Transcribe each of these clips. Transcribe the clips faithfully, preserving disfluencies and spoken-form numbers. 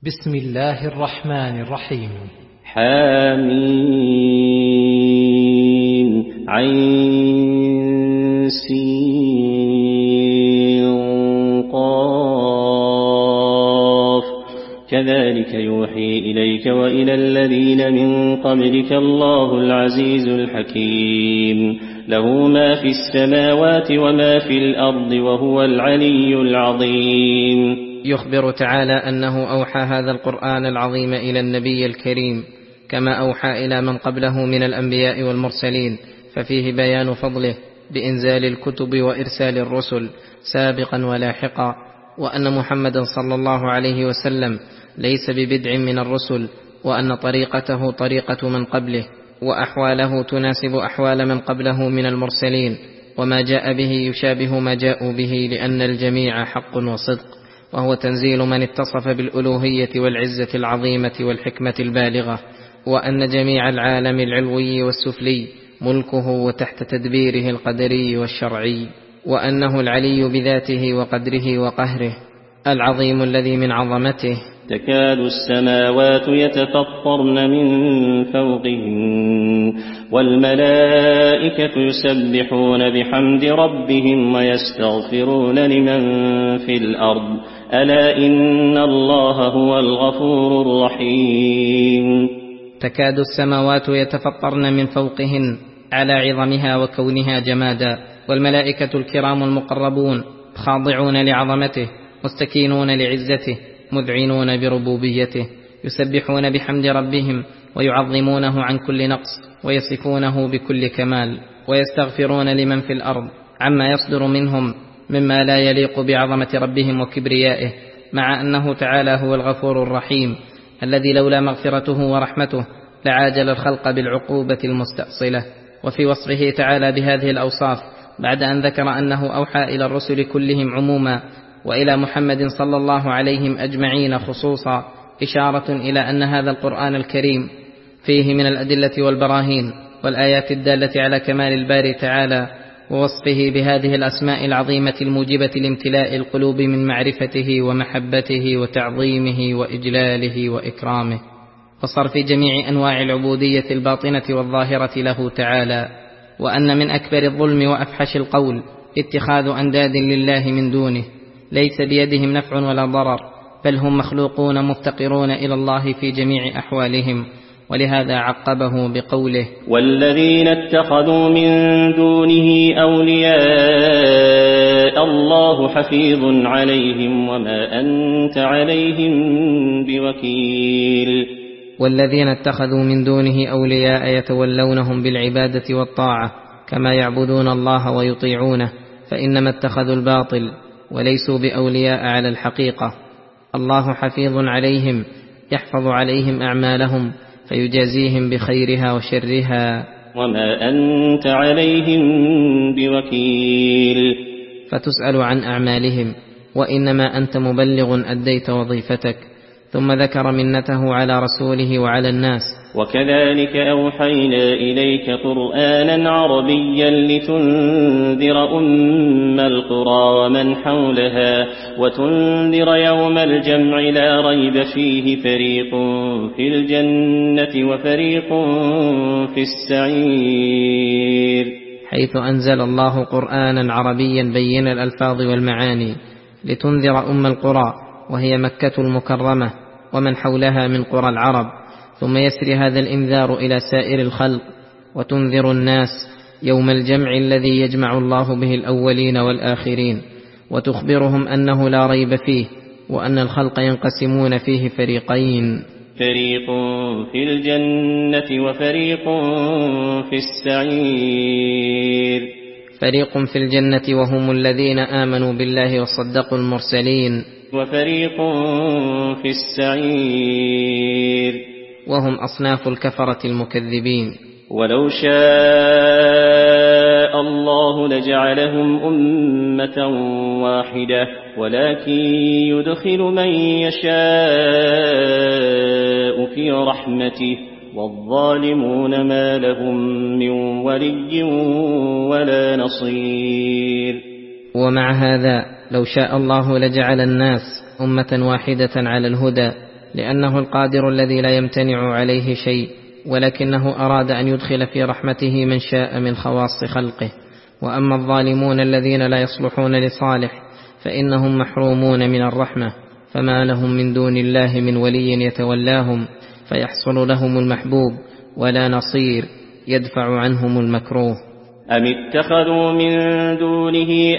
بسم الله الرحمن الرحيم. حامين عين سين قاف كذلك يوحي إليك وإلى الذين من قبلك الله العزيز الحكيم له ما في السماوات وما في الأرض وهو العلي العظيم. يخبر تعالى أنه أوحى هذا القرآن العظيم إلى النبي الكريم كما أوحى إلى من قبله من الأنبياء والمرسلين، ففيه بيان فضله بإنزال الكتب وإرسال الرسل سابقا ولاحقا، وأن محمدا صلى الله عليه وسلم ليس ببدع من الرسل، وأن طريقته طريقة من قبله، وأحواله تناسب أحوال من قبله من المرسلين، وما جاء به يشابه ما جاءوا به، لأن الجميع حق وصدق، وهو تنزيل من اتصف بالألوهية والعزة العظيمة والحكمة البالغة، وأن جميع العالم العلوي والسفلي ملكه وتحت تدبيره القدري والشرعي، وأنه العلي بذاته وقدره وقهره العظيم الذي من عظمته تكاد السماوات يتفطرن من فوقهن والملائكة يسبحون بحمد ربهم ويستغفرون لمن في الأرض ألا إن الله هو الغفور الرحيم. تكاد السماوات يتفطرن من فوقهن على عظمها وكونها جمادا، والملائكة الكرام المقربون خاضعون لعظمته مستكينون لعزته مذعنون بربوبيته، يسبحون بحمد ربهم ويعظمونه عن كل نقص ويصفونه بكل كمال، ويستغفرون لمن في الأرض عما يصدر منهم مما لا يليق بعظمة ربهم وكبريائه، مع أنه تعالى هو الغفور الرحيم الذي لولا مغفرته ورحمته لعاجل الخلق بالعقوبة المستأصلة. وفي وصفه تعالى بهذه الأوصاف بعد أن ذكر أنه أوحى إلى الرسل كلهم عموما وإلى محمد صلى الله عليهم أجمعين خصوصا، إشارة إلى أن هذا القرآن الكريم فيه من الأدلة والبراهين والآيات الدالة على كمال الباري تعالى ووصفه بهذه الأسماء العظيمة الموجبة لامتلاء القلوب من معرفته ومحبته وتعظيمه وإجلاله وإكرامه، وصرف جميع أنواع العبودية الباطنة والظاهرة له تعالى، وأن من أكبر الظلم وأفحش القول اتخاذ أنداد لله من دونه ليس بيدهم نفع ولا ضرر، بل هم مخلوقون مفتقرون إلى الله في جميع أحوالهم، ولهذا عقبه بقوله والذين اتخذوا من دونه أولياء الله حفيظ عليهم وما أنت عليهم بوكيل. والذين اتخذوا من دونه أولياء يتولونهم بالعبادة والطاعة كما يعبدون الله ويطيعونه، فإنما اتخذوا الباطل وليسوا بأولياء على الحقيقة. الله حفيظ عليهم يحفظ عليهم أعمالهم فيجازيهم بخيرها وشرها وما أنت عليهم بوكيل، فتسأل عن أعمالهم، وإنما أنت مبلغ أديت وظيفتك. ثم ذكر منته على رسوله وعلى الناس. وكذلك أوحينا إليك قرآنا عربيا لتنذر أم القرى ومن حولها وتنذر يوم الجمع لا ريب فيه فريق في الجنة وفريق في السعير، حيث أنزل الله قرآنا عربيا بين الألفاظ والمعاني لتنذر أم القرى وهي مكة المكرمة ومن حولها من قرى العرب، ثم يسري هذا الإنذار إلى سائر الخلق، وتنذر الناس يوم الجمع الذي يجمع الله به الأولين والآخرين، وتخبرهم أنه لا ريب فيه، وأن الخلق ينقسمون فيه فريقين، فريق في الجنة وفريق في السعير. فريق في الجنة وهم الذين آمنوا بالله وصدقوا المرسلين، وفريق في السعير وهم أصناف الكفرة المكذبين. ولو شاء الله لجعلهم أمة واحدة ولكن يدخل من يشاء في رحمته والظالمون ما لهم من ولي ولا نصير. ومع هذا لو شاء الله لجعل الناس أمة واحدة على الهدى لأنه القادر الذي لا يمتنع عليه شيء، ولكنه أراد أن يدخل في رحمته من شاء من خواص خلقه. وأما الظالمون الذين لا يصلحون لصالح فإنهم محرومون من الرحمة، فما لهم من دون الله من ولي يتولاهم فيحصل لهم المحبوب، ولا نصير يدفع عنهم المكروه. أم اتخذوا من دونه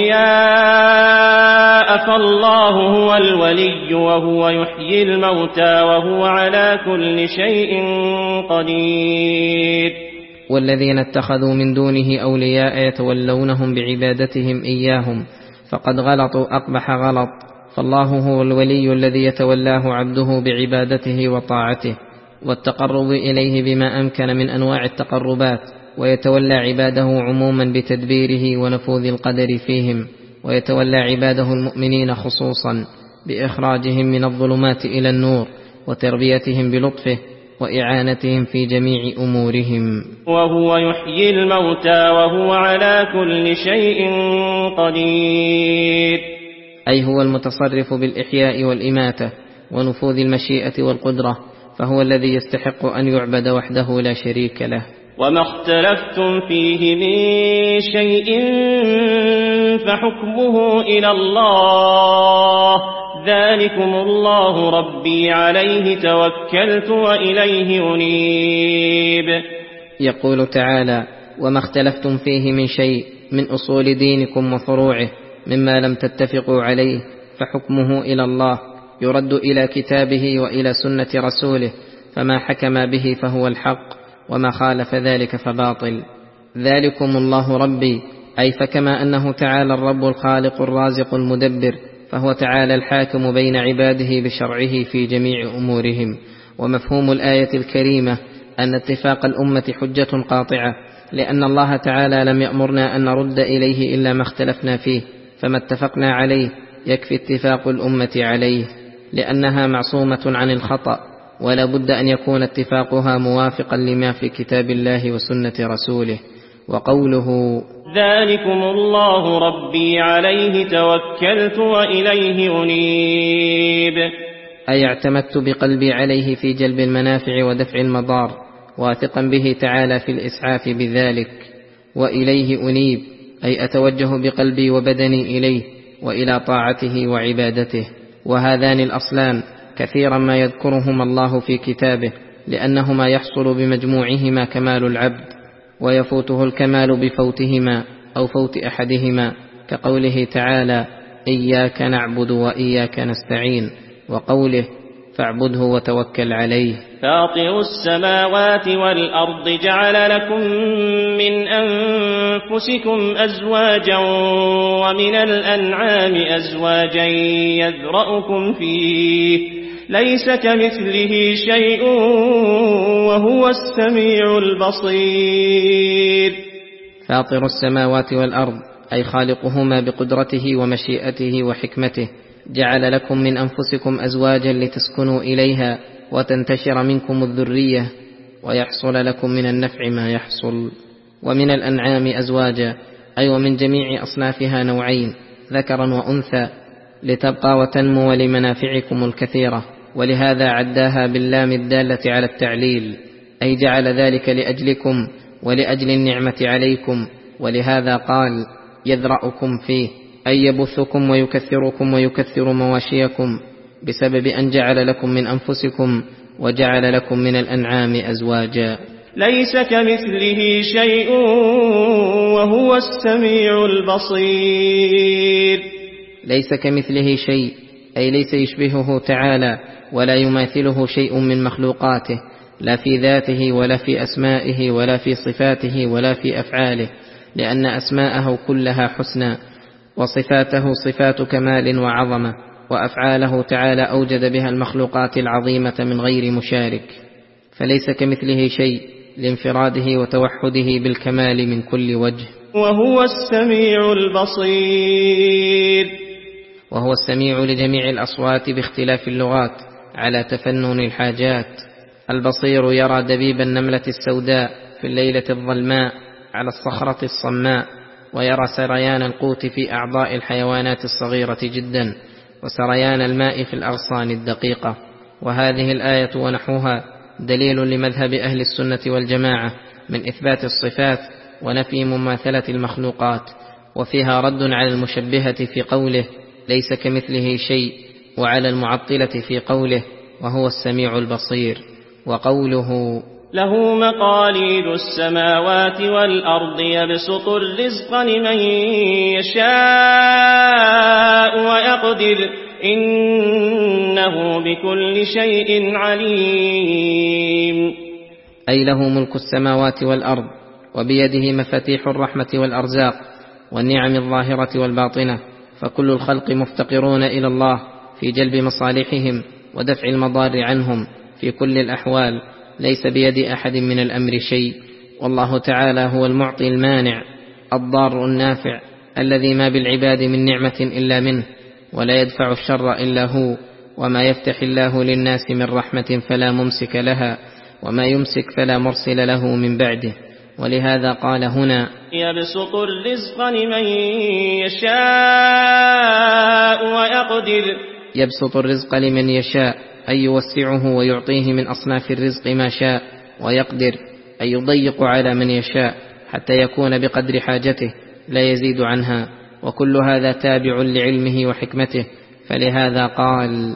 أولياء فالله هو الولي وهو يحيي الموتى وهو على كل شيء قدير. والذين اتخذوا من دونه أولياء يتولونهم بعبادتهم إياهم فقد غلطوا أقبح غلط، فالله هو الولي الذي يتولاه عبده بعبادته وطاعته والتقرب إليه بما أمكن من أنواع التقربات، ويتولى عباده عموما بتدبيره ونفوذ القدر فيهم، ويتولى عباده المؤمنين خصوصا بإخراجهم من الظلمات إلى النور وتربيتهم بلطفه وإعانتهم في جميع أمورهم. وهو يحيي الموتى وهو على كل شيء قدير، أي هو المتصرف بالإحياء والإماتة ونفوذ المشيئة والقدرة، فهو الذي يستحق أن يعبد وحده لا شريك له. وما اختلفتم فيه من شيء فحكمه إلى الله، ذلكم الله ربي عليه توكلت وإليه أنيب. يقول تعالى: وما اختلفتم فيه من شيء من أصول دينكم وفروعه مما لم تتفقوا عليه فحكمه إلى الله، يرد إلى كتابه وإلى سنة رسوله، فما حكم به فهو الحق، وما خالف ذلك فباطل. ذلكم الله ربي، أي فكما أنه تعالى الرب الخالق الرازق المدبر، فهو تعالى الحاكم بين عباده بشرعه في جميع أمورهم. ومفهوم الآية الكريمة أن اتفاق الأمة حجة قاطعة، لأن الله تعالى لم يأمرنا أن نرد إليه إلا ما اختلفنا فيه، فما اتفقنا عليه يكفي اتفاق الأمة عليه، لأنها معصومة عن الخطأ، ولا بد أن يكون اتفاقها موافقا لما في كتاب الله وسنة رسوله. وقوله: ذلكم الله ربي عليه توكلت وإليه أنيب، أي اعتمدت بقلبي عليه في جلب المنافع ودفع المضار، واثقا به تعالى في الإسعاف بذلك. وإليه أنيب، أي أتوجه بقلبي وبدني إليه وإلى طاعته وعبادته. وهذان الأصلان كثيرا ما يذكرهما الله في كتابه، لأنهما يحصل بمجموعهما كمال العبد، ويفوته الكمال بفوتهما أو فوت أحدهما، كقوله تعالى: إياك نعبد وإياك نستعين، وقوله: فاعبده وتوكل عليه. فاطر السماوات والأرض جعل لكم من أنفسكم أزواجا ومن الأنعام أزواجا يذرأكم فيه ليس كمثله شيء وهو السميع البصير. فاطر السماوات والأرض، أي خالقهما بقدرته ومشيئته وحكمته، جعل لكم من أنفسكم أزواجا لتسكنوا إليها وتنتشر منكم الذرية ويحصل لكم من النفع ما يحصل. ومن الأنعام أزواجا، أي ومن جميع أصنافها نوعين ذكرا وأنثى، لتبقى وتنمو لمنافعكم الكثيرة، ولهذا عداها باللام الدالة على التعليل، أي جعل ذلك لأجلكم ولأجل النعمة عليكم، ولهذا قال: يذرأكم فيه، أي يبثكم ويكثركم ويكثر مواشيكم، بسبب أن جعل لكم من أنفسكم وجعل لكم من الأنعام أزواجا. ليس كمثله شيء وهو السميع البصير. ليس كمثله شيء، أي ليس يشبهه تعالى ولا يماثله شيء من مخلوقاته، لا في ذاته ولا في أسمائه ولا في صفاته ولا في أفعاله، لأن أسماءه كلها حسنى، وصفاته صفات كمال وعظمة، وأفعاله تعالى أوجد بها المخلوقات العظيمة من غير مشارك، فليس كمثله شيء لانفراده وتوحده بالكمال من كل وجه. وهو السميع البصير. وهو السميع لجميع الأصوات باختلاف اللغات على تفنن الحاجات. البصير يرى دبيب النملة السوداء في الليلة الظلماء على الصخرة الصماء، ويرى سريان القوت في أعضاء الحيوانات الصغيرة جدا، وسريان الماء في الأغصان الدقيقة. وهذه الآية ونحوها دليل لمذهب أهل السنة والجماعة من إثبات الصفات ونفي مماثلة المخلوقات، وفيها رد على المشبهة في قوله ليس كمثله شيء، وعلى المعطلة في قوله وهو السميع البصير. وقوله له مقاليد السماوات والأرض يبسط الرزق لمن يشاء ويقدر إنه بكل شيء عليم. أي له ملك السماوات والأرض، وبيده مفاتيح الرحمة والأرزاق والنعم الظاهرة والباطنة، فكل الخلق مفتقرون إلى الله في جلب مصالحهم ودفع المضار عنهم في كل الأحوال، ليس بيد أحد من الأمر شيء. والله تعالى هو المعطي المانع الضار النافع الذي ما بالعباد من نعمة إلا منه، ولا يدفع الشر إلا هو. وما يفتح الله للناس من رحمة فلا ممسك لها، وما يمسك فلا مرسل له من بعده. ولهذا قال هنا يبسط الرزق لمن يشاء ويقدر. يبسط الرزق لمن يشاء أي يوسعه ويعطيه من أصناف الرزق ما شاء، ويقدر أي يضيق على من يشاء حتى يكون بقدر حاجته لا يزيد عنها، وكل هذا تابع لعلمه وحكمته. فلهذا قال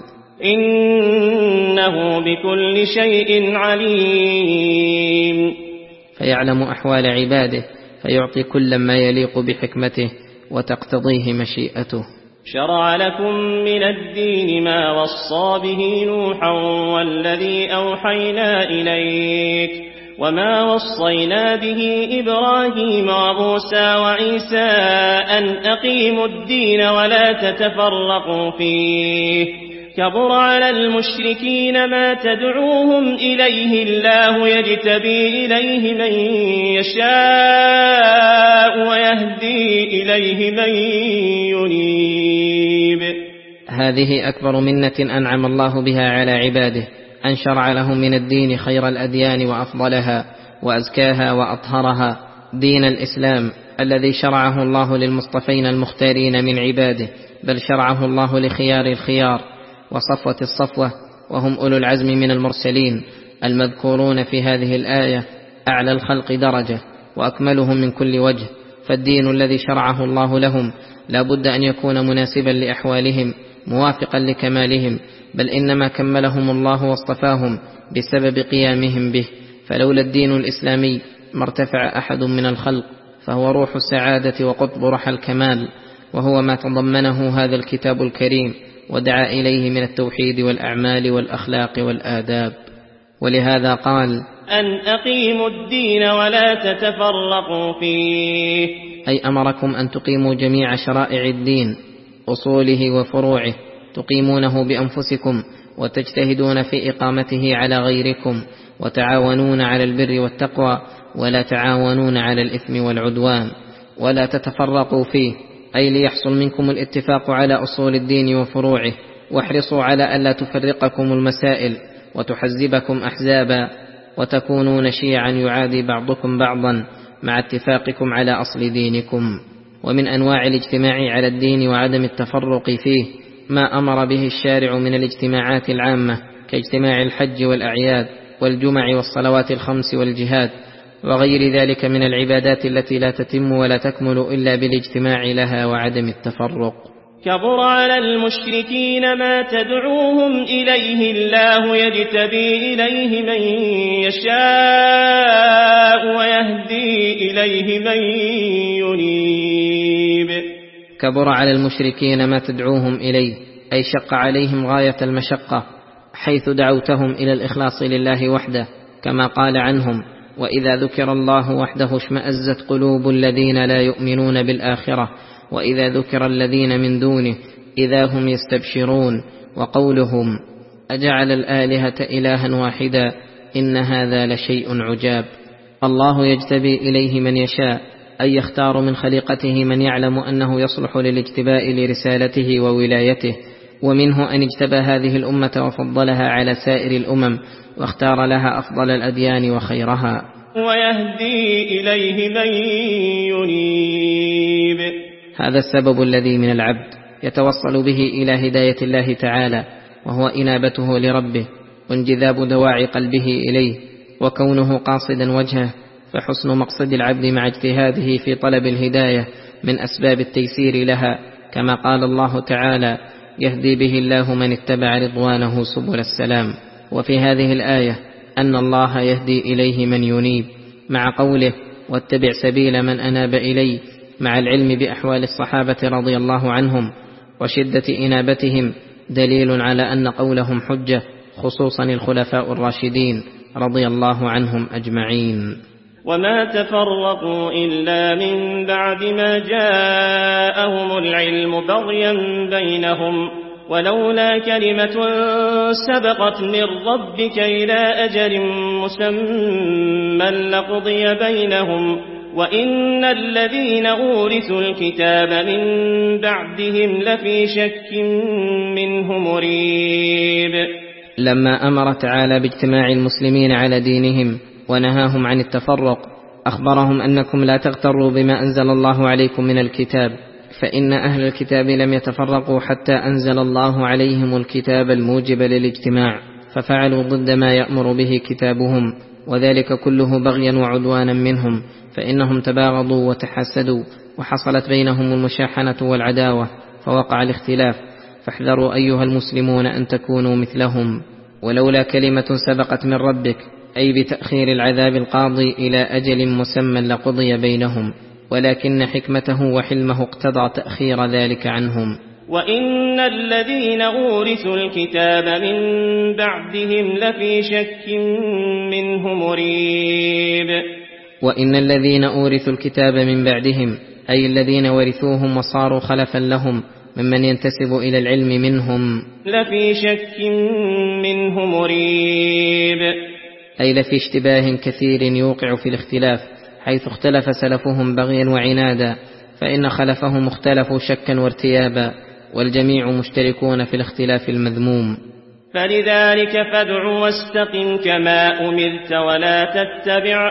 إنه بكل شيء عليم. فيعلم أحوال عباده فيعطي كل ما يليق بحكمته وتقتضيه مشيئته. شرع لكم من الدين ما وصى به نوحا والذي أوحينا إليك وما وصينا به إبراهيم وموسى وعيسى أن أقيموا الدين ولا تتفرقوا فيه، كبر على المشركين ما تدعوهم إليه، الله يجتبي إليه من يشاء ويهدي إليه من ينيب. هذه أكبر منة أنعم الله بها على عباده، أن شرع لهم من الدين خير الأديان وأفضلها وأزكاها وأطهرها، دين الإسلام الذي شرعه الله للمصطفين المختارين من عباده، بل شرعه الله لخيار الخيار وصفوة الصفوة، وهم أولو العزم من المرسلين المذكورون في هذه الآية، أعلى الخلق درجة وأكملهم من كل وجه. فالدين الذي شرعه الله لهم لا بد أن يكون مناسبا لأحوالهم موافقا لكمالهم، بل إنما كملهم الله واصطفاهم بسبب قيامهم به. فلولا الدين الإسلامي ما ارتفع أحد من الخلق، فهو روح السعادة وقطب رحى الكمال، وهو ما تضمنه هذا الكتاب الكريم ودعا إليه من التوحيد والأعمال والأخلاق والآداب. ولهذا قال أن أقيموا الدين ولا تتفرقوا فيه، أي أمركم أن تقيموا جميع شرائع الدين أصوله وفروعه، تقيمونه بأنفسكم وتجتهدون في إقامته على غيركم، وتعاونون على البر والتقوى ولا تعاونون على الإثم والعدوان، ولا تتفرقوا فيه، أي ليحصل منكم الاتفاق على أصول الدين وفروعه، واحرصوا على ألا تفرقكم المسائل وتحزبكم أحزابا وتكونون شيعا يعادي بعضكم بعضا مع اتفاقكم على أصل دينكم. ومن أنواع الاجتماع على الدين وعدم التفرق فيه ما أمر به الشارع من الاجتماعات العامة كاجتماع الحج والأعياد والجمع والصلوات الخمس والجهاد وغير ذلك من العبادات التي لا تتم ولا تكمل إلا بالاجتماع لها وعدم التفرق. كبر على المشركين ما تدعوهم إليه، الله يجتبي إليه من يشاء ويهدي إليه من ينيب. كبر على المشركين ما تدعوهم إليه، أي شق عليهم غاية المشقة، حيث دعوتهم إلى الإخلاص لله وحده، كما قال عنهم وإذا ذكر الله وحده اشمأزت قلوب الذين لا يؤمنون بالآخرة وإذا ذكر الذين من دونه إذا هم يستبشرون. وقولهم أجعل الآلهة إلها واحدا إن هذا لشيء عجاب. الله يجتبي إليه من يشاء، أي يختار من خليقته من يعلم أنه يصلح للاجتباء لرسالته وولايته، ومنه أن اجتبى هذه الأمة وفضلها على سائر الأمم واختار لها أفضل الأديان وخيرها. ويهدي إليه من ينيب. هذا السبب الذي من العبد يتوصل به إلى هداية الله تعالى، وهو إنابته لربه وانجذاب دواعي قلبه إليه وكونه قاصدا وجهه، فحسن مقصد العبد مع اجتهاده في طلب الهداية من أسباب التيسير لها، كما قال الله تعالى: يهدي به الله من اتبع رضوانه سبل السلام. وفي هذه الآية أن الله يهدي إليه من ينيب، مع قوله: واتبع سبيل من أناب إلي، مع العلم بأحوال الصحابة رضي الله عنهم وشدة إنابتهم، دليل على أن قولهم حجة، خصوصا الخلفاء الراشدين رضي الله عنهم أجمعين. وما تفرقوا إلا من بعد ما جاءهم العلم بغيا بينهم، ولولا كلمة سبقت من ربك إلى أجل مسمى لقضي بينهم، وإن الذين أورثوا الكتاب من بعدهم لفي شك منه مريب. لما أمر تعالى باجتماع المسلمين على دينهم ونهاهم عن التفرق، أخبرهم أنكم لا تغتروا بما أنزل الله عليكم من الكتاب، فإن أهل الكتاب لم يتفرقوا حتى أنزل الله عليهم الكتاب الموجب للاجتماع، ففعلوا ضد ما يأمر به كتابهم، وذلك كله بغيا وعدوانا منهم، فإنهم تباغضوا وتحاسدوا، وحصلت بينهم المشاحنة والعداوة، فوقع الاختلاف. فاحذروا أيها المسلمون أن تكونوا مثلهم. ولولا كلمة سبقت من ربك، أي بتأخير العذاب القاضي إلى أجل مسمى لقضي بينهم، ولكن حكمته وحلمه اقتضى تأخير ذلك عنهم. وإن الذين أورثوا الكتاب من بعدهم لفي شك منه مريب. وإن الذين أورثوا الكتاب من بعدهم، أي الذين ورثوهم وصاروا خلفا لهم ممن ينتسب إلى العلم منهم، لفي شك منه مريب، أي لفي اشتباه كثير يوقع في الاختلاف، حيث اختلف سلفهم بغيا وعنادا، فإن خلفهم اختلفوا شكا وارتيابا، والجميع مشتركون في الاختلاف المذموم. فلذلك فادع واستقم كما أمرت ولا تتبع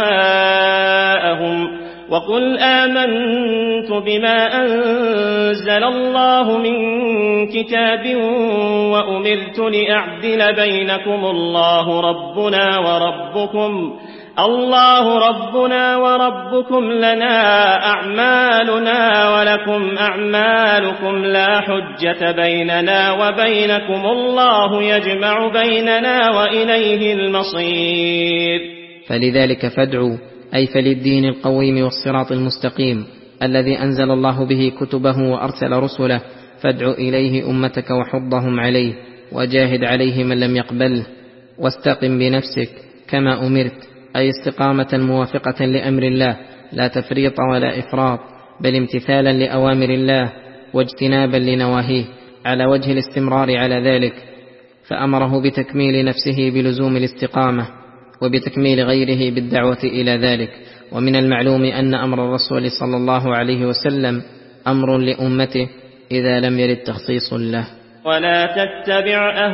أهواءهم، وقل آمنت بما أنزل الله من كتاب وأمرت لأعدل بينكم الله ربنا وربكم الله ربنا وربكم لنا أعمالنا ولكم أعمالكم لا حجة بيننا وبينكم الله يجمع بيننا وإليه المصير. فلذلك فادعوا، أي فللدين القويم والصراط المستقيم الذي أنزل الله به كتبه وأرسل رسله، فادعوا إليه أمتك وحضهم عليه، وجاهد عليه من لم يقبله، واستقم بنفسك كما أمرت، أي استقامة موافقة لأمر الله، لا تفريط ولا إفراط، بل امتثالا لأوامر الله واجتنابا لنواهيه، على وجه الاستمرار على ذلك. فأمره بتكميل نفسه بلزوم الاستقامة، وبتكميل غيره بالدعوة إلى ذلك. ومن المعلوم أن أمر الرسول صلى الله عليه وسلم أمر لأمته إذا لم يرد تخصيص له. ولا تتبع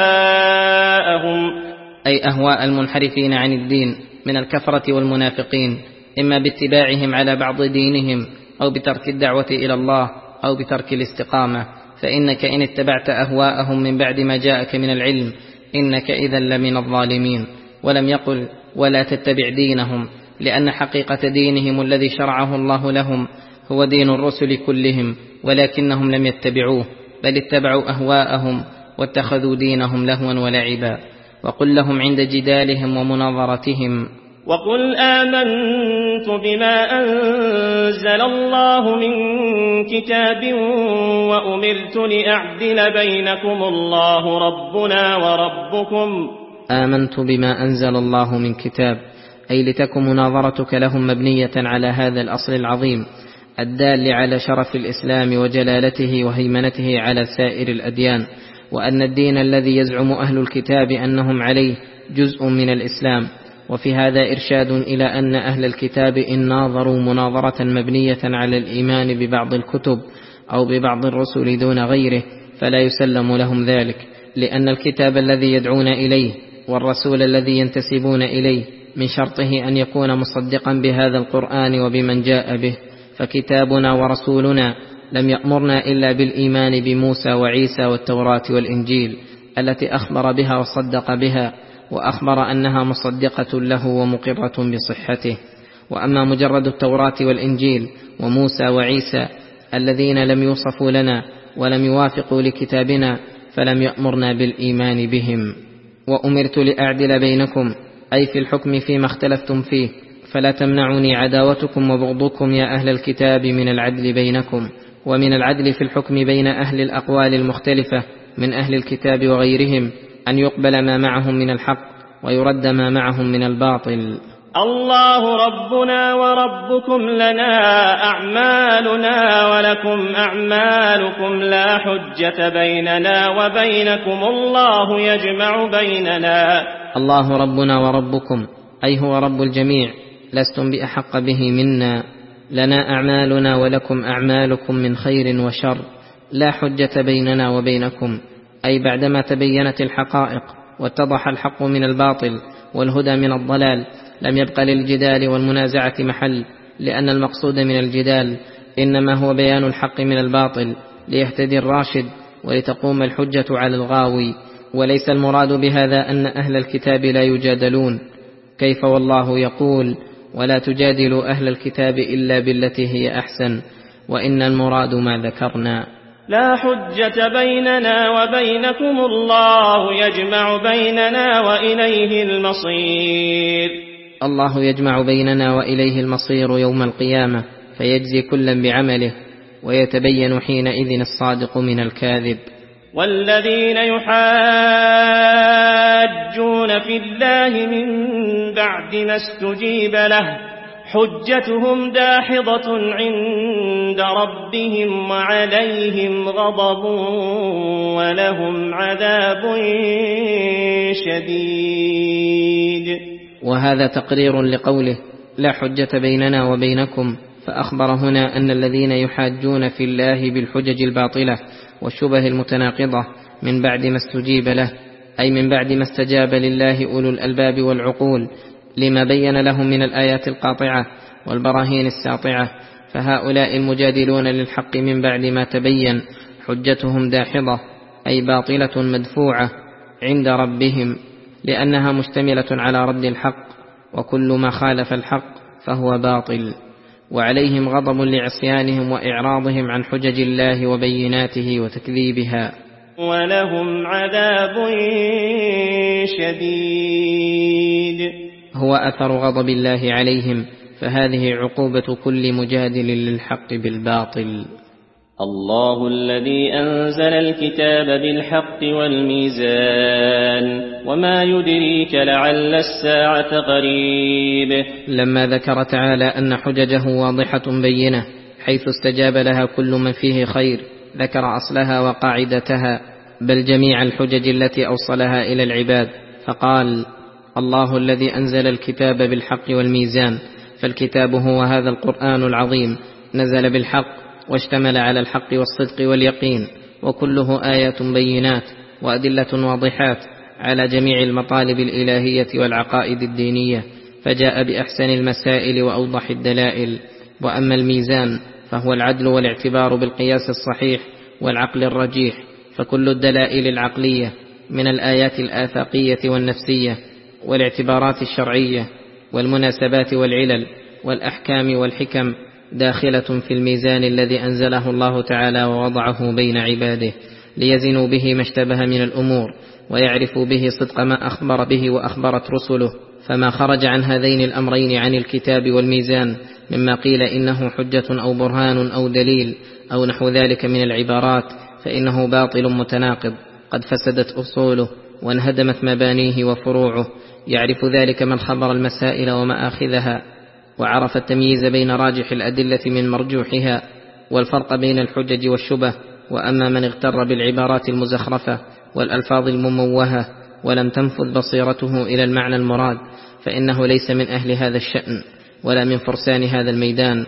أهواءهم، أي أهواء المنحرفين عن الدين من الكفرة والمنافقين، إما باتباعهم على بعض دينهم، أو بترك الدعوة إلى الله، أو بترك الاستقامة. فإنك إن اتبعت أهواءهم من بعد ما جاءك من العلم إنك إذا لمن الظالمين. ولم يقل ولا تتبع دينهم، لأن حقيقة دينهم الذي شرعه الله لهم هو دين الرسل كلهم، ولكنهم لم يتبعوه، بل اتبعوا أهواءهم واتخذوا دينهم لهوا ولعبا. وقل لهم عند جدالهم ومناظرتهم: وقل آمنت بما أنزل الله من كتاب وأمرت لأعدل بينكم الله ربنا وربكم. آمنت بما أنزل الله من كتاب، أي لتكن مناظرتك لهم مبنية على هذا الأصل العظيم الدال على شرف الإسلام وجلالته وهيمنته على سائر الأديان، وأن الدين الذي يزعم أهل الكتاب أنهم عليه جزء من الإسلام. وفي هذا إرشاد إلى أن أهل الكتاب إن ناظروا مناظرة مبنية على الإيمان ببعض الكتب أو ببعض الرسل دون غيره فلا يسلم لهم ذلك، لأن الكتاب الذي يدعون إليه والرسول الذي ينتسبون إليه من شرطه أن يكون مصدقا بهذا القرآن وبمن جاء به. فكتابنا ورسولنا لم يأمرنا إلا بالإيمان بموسى وعيسى والتوراة والإنجيل، التي أخبر بها وصدق بها، وأخبر أنها مصدقة له ومقرة بصحته. وأما مجرد التوراة والإنجيل وموسى وعيسى الذين لم يوصفوا لنا ولم يوافقوا لكتابنا فلم يأمرنا بالإيمان بهم. وأمرت لأعدل بينكم، أي في الحكم فيما اختلفتم فيه، فلا تمنعني عداوتكم وبغضكم يا أهل الكتاب من العدل بينكم. ومن العدل في الحكم بين أهل الأقوال المختلفة من أهل الكتاب وغيرهم أن يقبل ما معهم من الحق ويرد ما معهم من الباطل. الله ربنا وربكم، لنا أعمالنا ولكم أعمالكم، لا حجة بيننا وبينكم، الله يجمع بيننا. الله ربنا وربكم، أي هو رب الجميع، لستم بأحق به منا. لنا أعمالنا ولكم أعمالكم من خير وشر، لا حجة بيننا وبينكم، أي بعدما تبينت الحقائق واتضح الحق من الباطل والهدى من الضلال لم يبق للجدال والمنازعة محل، لأن المقصود من الجدال إنما هو بيان الحق من الباطل ليهتدي الراشد ولتقوم الحجة على الغاوي. وليس المراد بهذا أن أهل الكتاب لا يجادلون، كيف والله يقول ولا تجادلوا أهل الكتاب إلا بالتي هي أحسن، وإن المراد ما ذكرنا. لا حجة بيننا وبينكم، الله يجمع بيننا وإليه المصير. الله يجمع بيننا وإليه المصير يوم القيامة، فيجزي كلا بعمله، ويتبين حينئذ الصادق من الكاذب. والذين يحاجون في الله من بعد ما استجيب له حجتهم داحضة عند ربهم وعليهم غضب ولهم عذاب شديد. وهذا تقرير لقوله لا حجة بيننا وبينكم، فأخبر هنا أن الذين يحاجون في الله بالحجج الباطلة والشبه المتناقضة من بعد ما استجيب له، أي من بعد ما استجاب لله أولو الألباب والعقول لما بين لهم من الآيات القاطعة والبراهين الساطعة، فهؤلاء المجادلون للحق من بعد ما تبين حجتهم داحضة، أي باطلة مدفوعة عند ربهم، لأنها مشتملة على رد الحق، وكل ما خالف الحق فهو باطل. وعليهم غضب لعصيانهم وإعراضهم عن حجج الله وبيناته وتكذيبها، ولهم عذاب شديد. هو أثر غضب الله عليهم، فهذه عقوبة كل مجادل للحق بالباطل. الله الذي أنزل الكتاب بالحق والميزان، وما يدريك لعل الساعة قريب. لما ذكر تعالى أن حججه واضحة بينة حيث استجاب لها كل من فيه خير، ذكر أصلها وقاعدتها، بل جميع الحجج التي أوصلها إلى العباد، فقال الله الذي أنزل الكتاب بالحق والميزان. فالكتاب هو هذا القرآن العظيم، نزل بالحق واشتمل على الحق والصدق واليقين، وكله آيات بينات وأدلة واضحات على جميع المطالب الإلهية والعقائد الدينية، فجاء بأحسن المسائل وأوضح الدلائل. وأما الميزان فهو العدل والاعتبار بالقياس الصحيح والعقل الرجيح، فكل الدلائل العقلية من الآيات الآفاقية والنفسية والاعتبارات الشرعية والمناسبات والعلل والأحكام والحكم داخلة في الميزان الذي أنزله الله تعالى ووضعه بين عباده، ليزنوا به ما اشتبه من الأمور ويعرفوا به صدق ما أخبر به وأخبرت رسله. فما خرج عن هذين الأمرين عن الكتاب والميزان مما قيل إنه حجة أو برهان أو دليل أو نحو ذلك من العبارات فإنه باطل متناقض قد فسدت أصوله وانهدمت مبانيه وفروعه. يعرف ذلك من خبر المسائل ومآخذها، وعرف التمييز بين راجح الأدلة من مرجوحها، والفرق بين الحجج والشبه. وأما من اغتر بالعبارات المزخرفة والألفاظ المموهة ولم تنفذ بصيرته إلى المعنى المراد، فإنه ليس من أهل هذا الشأن ولا من فرسان هذا الميدان،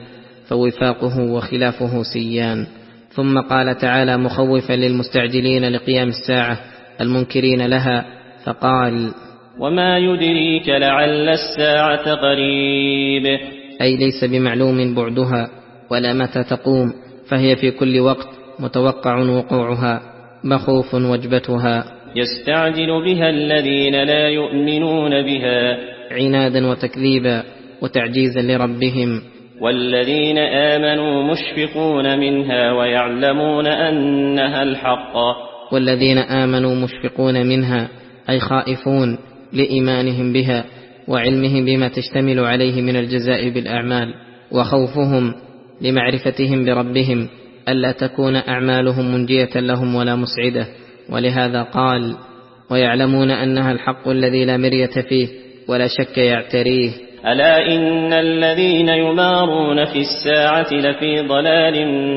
فوفاقه وخلافه سيان. ثم قال تعالى مخوفا للمستعجلين لقيام الساعة المنكرين لها، فقال وما يدريك لعل الساعة قريب، أي ليس بمعلوم بعدها ولا متى تقوم، فهي في كل وقت متوقع وقوعها مخوف وجبتها. يستعجل بها الذين لا يؤمنون بها عنادا وتكذيبا وتعجيزا لربهم. والذين آمنوا مشفقون منها ويعلمون أنها الحق. والذين آمنوا مشفقون منها أي خائفون لإيمانهم بها وعلمهم بما تشتمل عليه من الجزاء بالأعمال، وخوفهم لمعرفتهم بربهم ألا تكون أعمالهم منجية لهم ولا مسعدة. ولهذا قال: ويعلمون أنها الحق الذي لا مرية فيه ولا شك يعتريه. ألا إن الذين يمارون في الساعة لفي ضلال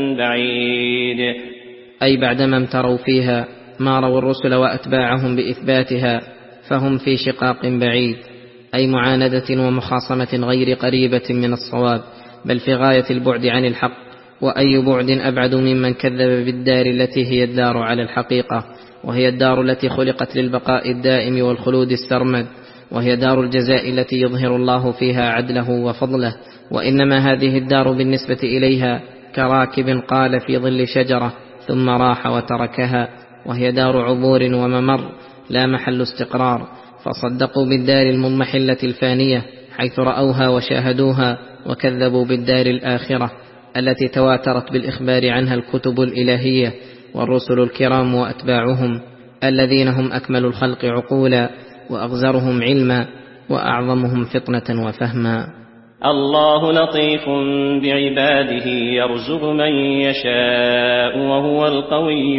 بعيد. أي بعدما امتروا فيها ماروا الرسل وأتباعهم بإثباتها فهم في شقاق بعيد، أي معاندة ومخاصمة غير قريبة من الصواب، بل في غاية البعد عن الحق. وأي بعد أبعد ممن كذب بالدار التي هي الدار على الحقيقة، وهي الدار التي خلقت للبقاء الدائم والخلود السرمد، وهي دار الجزاء التي يظهر الله فيها عدله وفضله. وإنما هذه الدار بالنسبة إليها كراكب قال في ظل شجرة ثم راح وتركها، وهي دار عبور وممر لا محل استقرار. فصدقوا بالدار المضمحلة الفانية حيث رأوها وشاهدوها، وكذبوا بالدار الآخرة التي تواترت بالإخبار عنها الكتب الإلهية والرسل الكرام وأتباعهم، الذين هم أكمل الخلق عقولا وأغزرهم علما وأعظمهم فطنة وفهما. الله لطيف بعباده يرزق من يشاء وهو القوي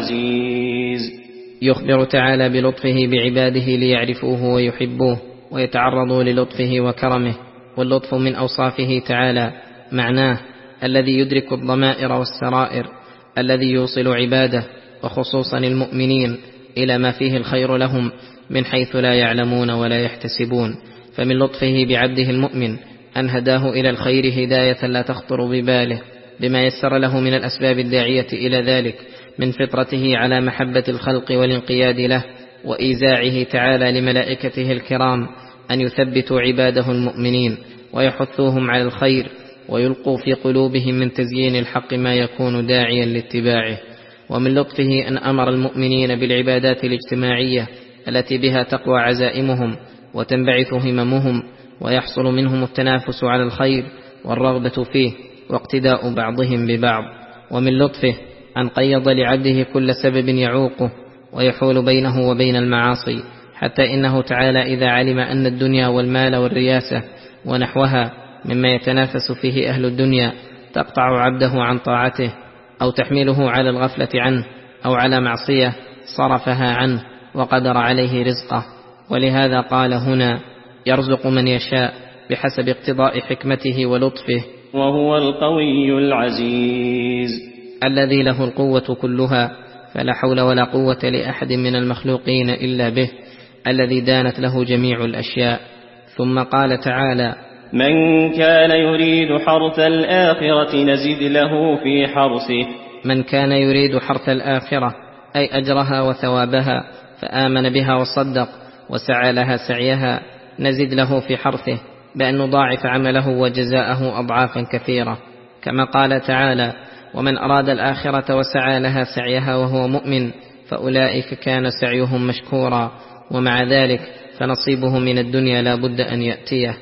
العزيز. يخبر تعالى بلطفه بعباده ليعرفوه ويحبوه ويتعرضوا للطفه وكرمه. واللطف من أوصافه تعالى، معناه الذي يدرك الضمائر والسرائر، الذي يوصل عباده وخصوصا المؤمنين إلى ما فيه الخير لهم من حيث لا يعلمون ولا يحتسبون. فمن لطفه بعبده المؤمن أن هداه إلى الخير هداية لا تخطر بباله، بما يسر له من الأسباب الداعية إلى ذلك من فطرته على محبة الخلق والانقياد له، وإيزاعه تعالى لملائكته الكرام أن يثبتوا عباده المؤمنين ويحثوهم على الخير، ويلقوا في قلوبهم من تزيين الحق ما يكون داعيا لاتباعه. ومن لطفه أن أمر المؤمنين بالعبادات الاجتماعية التي بها تقوى عزائمهم وتنبعث هممهم، ويحصل منهم التنافس على الخير والرغبة فيه واقتداء بعضهم ببعض. ومن لطفه أن قيض لعبده كل سبب يعوقه ويحول بينه وبين المعاصي، حتى إنه تعالى إذا علم أن الدنيا والمال والرياسة ونحوها مما يتنافس فيه أهل الدنيا تقطع عبده عن طاعته أو تحمله على الغفلة عنه أو على معصية، صرفها عنه وقدر عليه رزقه. ولهذا قال هنا: يرزق من يشاء بحسب اقتضاء حكمته ولطفه، وهو القوي العزيز الذي له القوة كلها، فلا حول ولا قوة لأحد من المخلوقين إلا به، الذي دانت له جميع الأشياء. ثم قال تعالى: من كان يريد حرث الآخرة نزد له في حرثه. من كان يريد حرث الآخرة أي أجرها وثوابها، فآمن بها وصدق وسعى لها سعيها، نزد له في حرثه بأن نضاعف عمله وجزاءه أضعافا كثيرة، كما قال تعالى: ومن أراد الآخرة وسعى لها سعيها وهو مؤمن فأولئك كان سعيهم مشكورا. ومع ذلك فنصيبه من الدنيا لا بد أن يأتيه.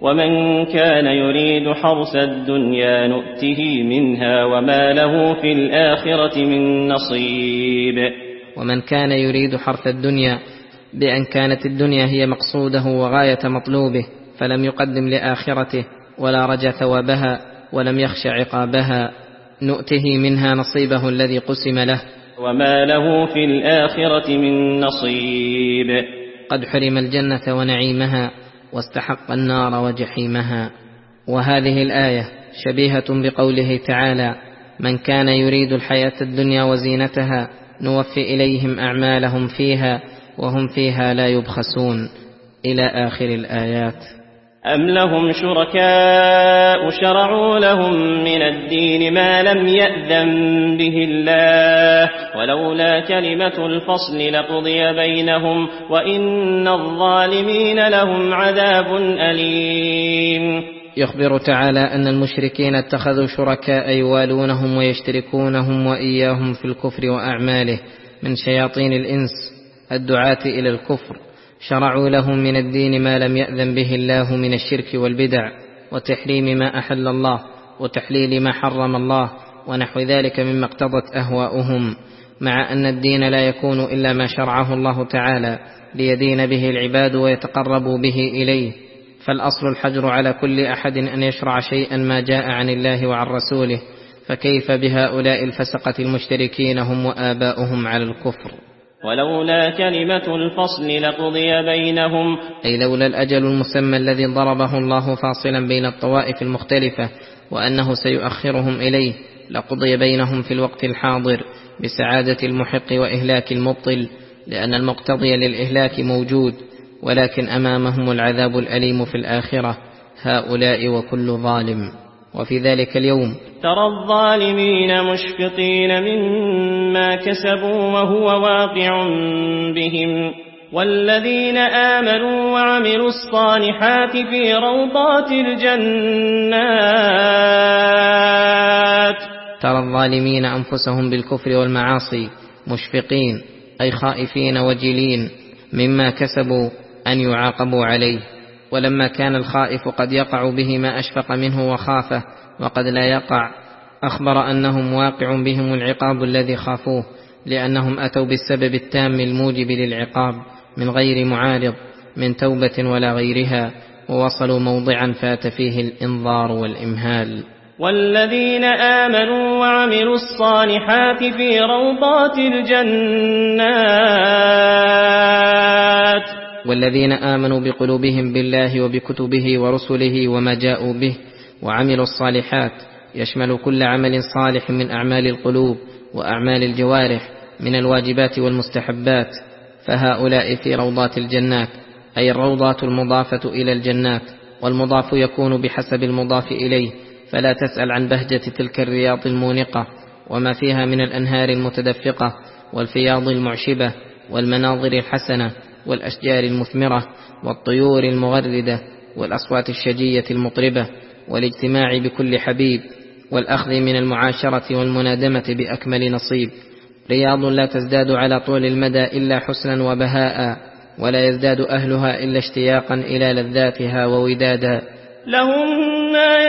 ومن كان يريد حرث الدنيا نؤته منها وما له في الآخرة من نصيب. ومن كان يريد حرث الدنيا بأن كانت الدنيا هي مقصوده وغاية مطلوبه، فلم يقدم لآخرته ولا رجى ثوابها ولم يخش عقابها، نؤته منها نصيبه الذي قسم له، وما له في الآخرة من نصيب. قد حرم الجنة ونعيمها واستحق النار وجحيمها. وهذه الآية شبيهة بقوله تعالى: من كان يريد الحياة الدنيا وزينتها نوفي إليهم أعمالهم فيها وهم فيها لا يبخسون، إلى آخر الآيات. أم لهم شركاء شرعوا لهم من الدين ما لم يأذن به الله ولولا كلمة الفصل لقضي بينهم وإن الظالمين لهم عذاب أليم. يخبر تعالى أن المشركين اتخذوا شركاء يوالونهم ويشتركونهم وإياهم في الكفر وأعماله من شياطين الإنس الدعاة إلى الكفر، شرعوا لهم من الدين ما لم يأذن به الله من الشرك والبدع وتحريم ما أحل الله وتحليل ما حرم الله ونحو ذلك مما اقتضت أهواؤهم، مع أن الدين لا يكون إلا ما شرعه الله تعالى ليدين به العباد ويتقربوا به إليه. فالأصل الحجر على كل أحد أن يشرع شيئا ما جاء عن الله وعن رسوله، فكيف بهؤلاء الفسقة المشتركين هم وآباؤهم على الكفر؟ ولولا كلمة الفصل لقضي بينهم، أي لولا الأجل المسمى الذي ضربه الله فاصلا بين الطوائف المختلفة وأنه سيؤخرهم إليه لقضي بينهم في الوقت الحاضر بسعادة المحق وإهلاك المبطل، لأن المقتضي للإهلاك موجود، ولكن أمامهم العذاب الأليم في الآخرة، هؤلاء وكل ظالم. وفي ذلك اليوم ترى الظالمين مشفقين مما كسبوا وهو واقع بهم، والذين آمنوا وعملوا الصالحات في روضات الجنات. ترى الظالمين أنفسهم بالكفر والمعاصي مشفقين، أي خائفين وجلين مما كسبوا أن يعاقبوا عليه، ولما كان الخائف قد يقع به ما أشفق منه وخافه وقد لا يقع، أخبر أنهم واقع بهم العقاب الذي خافوه، لأنهم أتوا بالسبب التام الموجب للعقاب من غير معارض من توبة ولا غيرها، ووصلوا موضعا فات فيه الإنذار والإمهال. والذين آمنوا وعملوا الصالحات في روضات الجنات. والذين آمنوا بقلوبهم بالله وبكتبه ورسله وما جاءوا به وعملوا الصالحات يشمل كل عمل صالح من أعمال القلوب وأعمال الجوارح من الواجبات والمستحبات، فهؤلاء في روضات الجنات، أي الروضات المضافة إلى الجنات، والمضاف يكون بحسب المضاف إليه، فلا تسأل عن بهجة تلك الرياض المونقة وما فيها من الأنهار المتدفقة والفياض المعشبة والمناظر الحسنة والأشجار المثمرة والطيور المغردة والأصوات الشجية المطربة والاجتماع بكل حبيب والأخذ من المعاشرة والمنادمة بأكمل نصيب. رياض لا تزداد على طول المدى إلا حسنا وبهاء، ولا يزداد أهلها إلا اشتياقا إلى لذاتها وودادا. لهم ما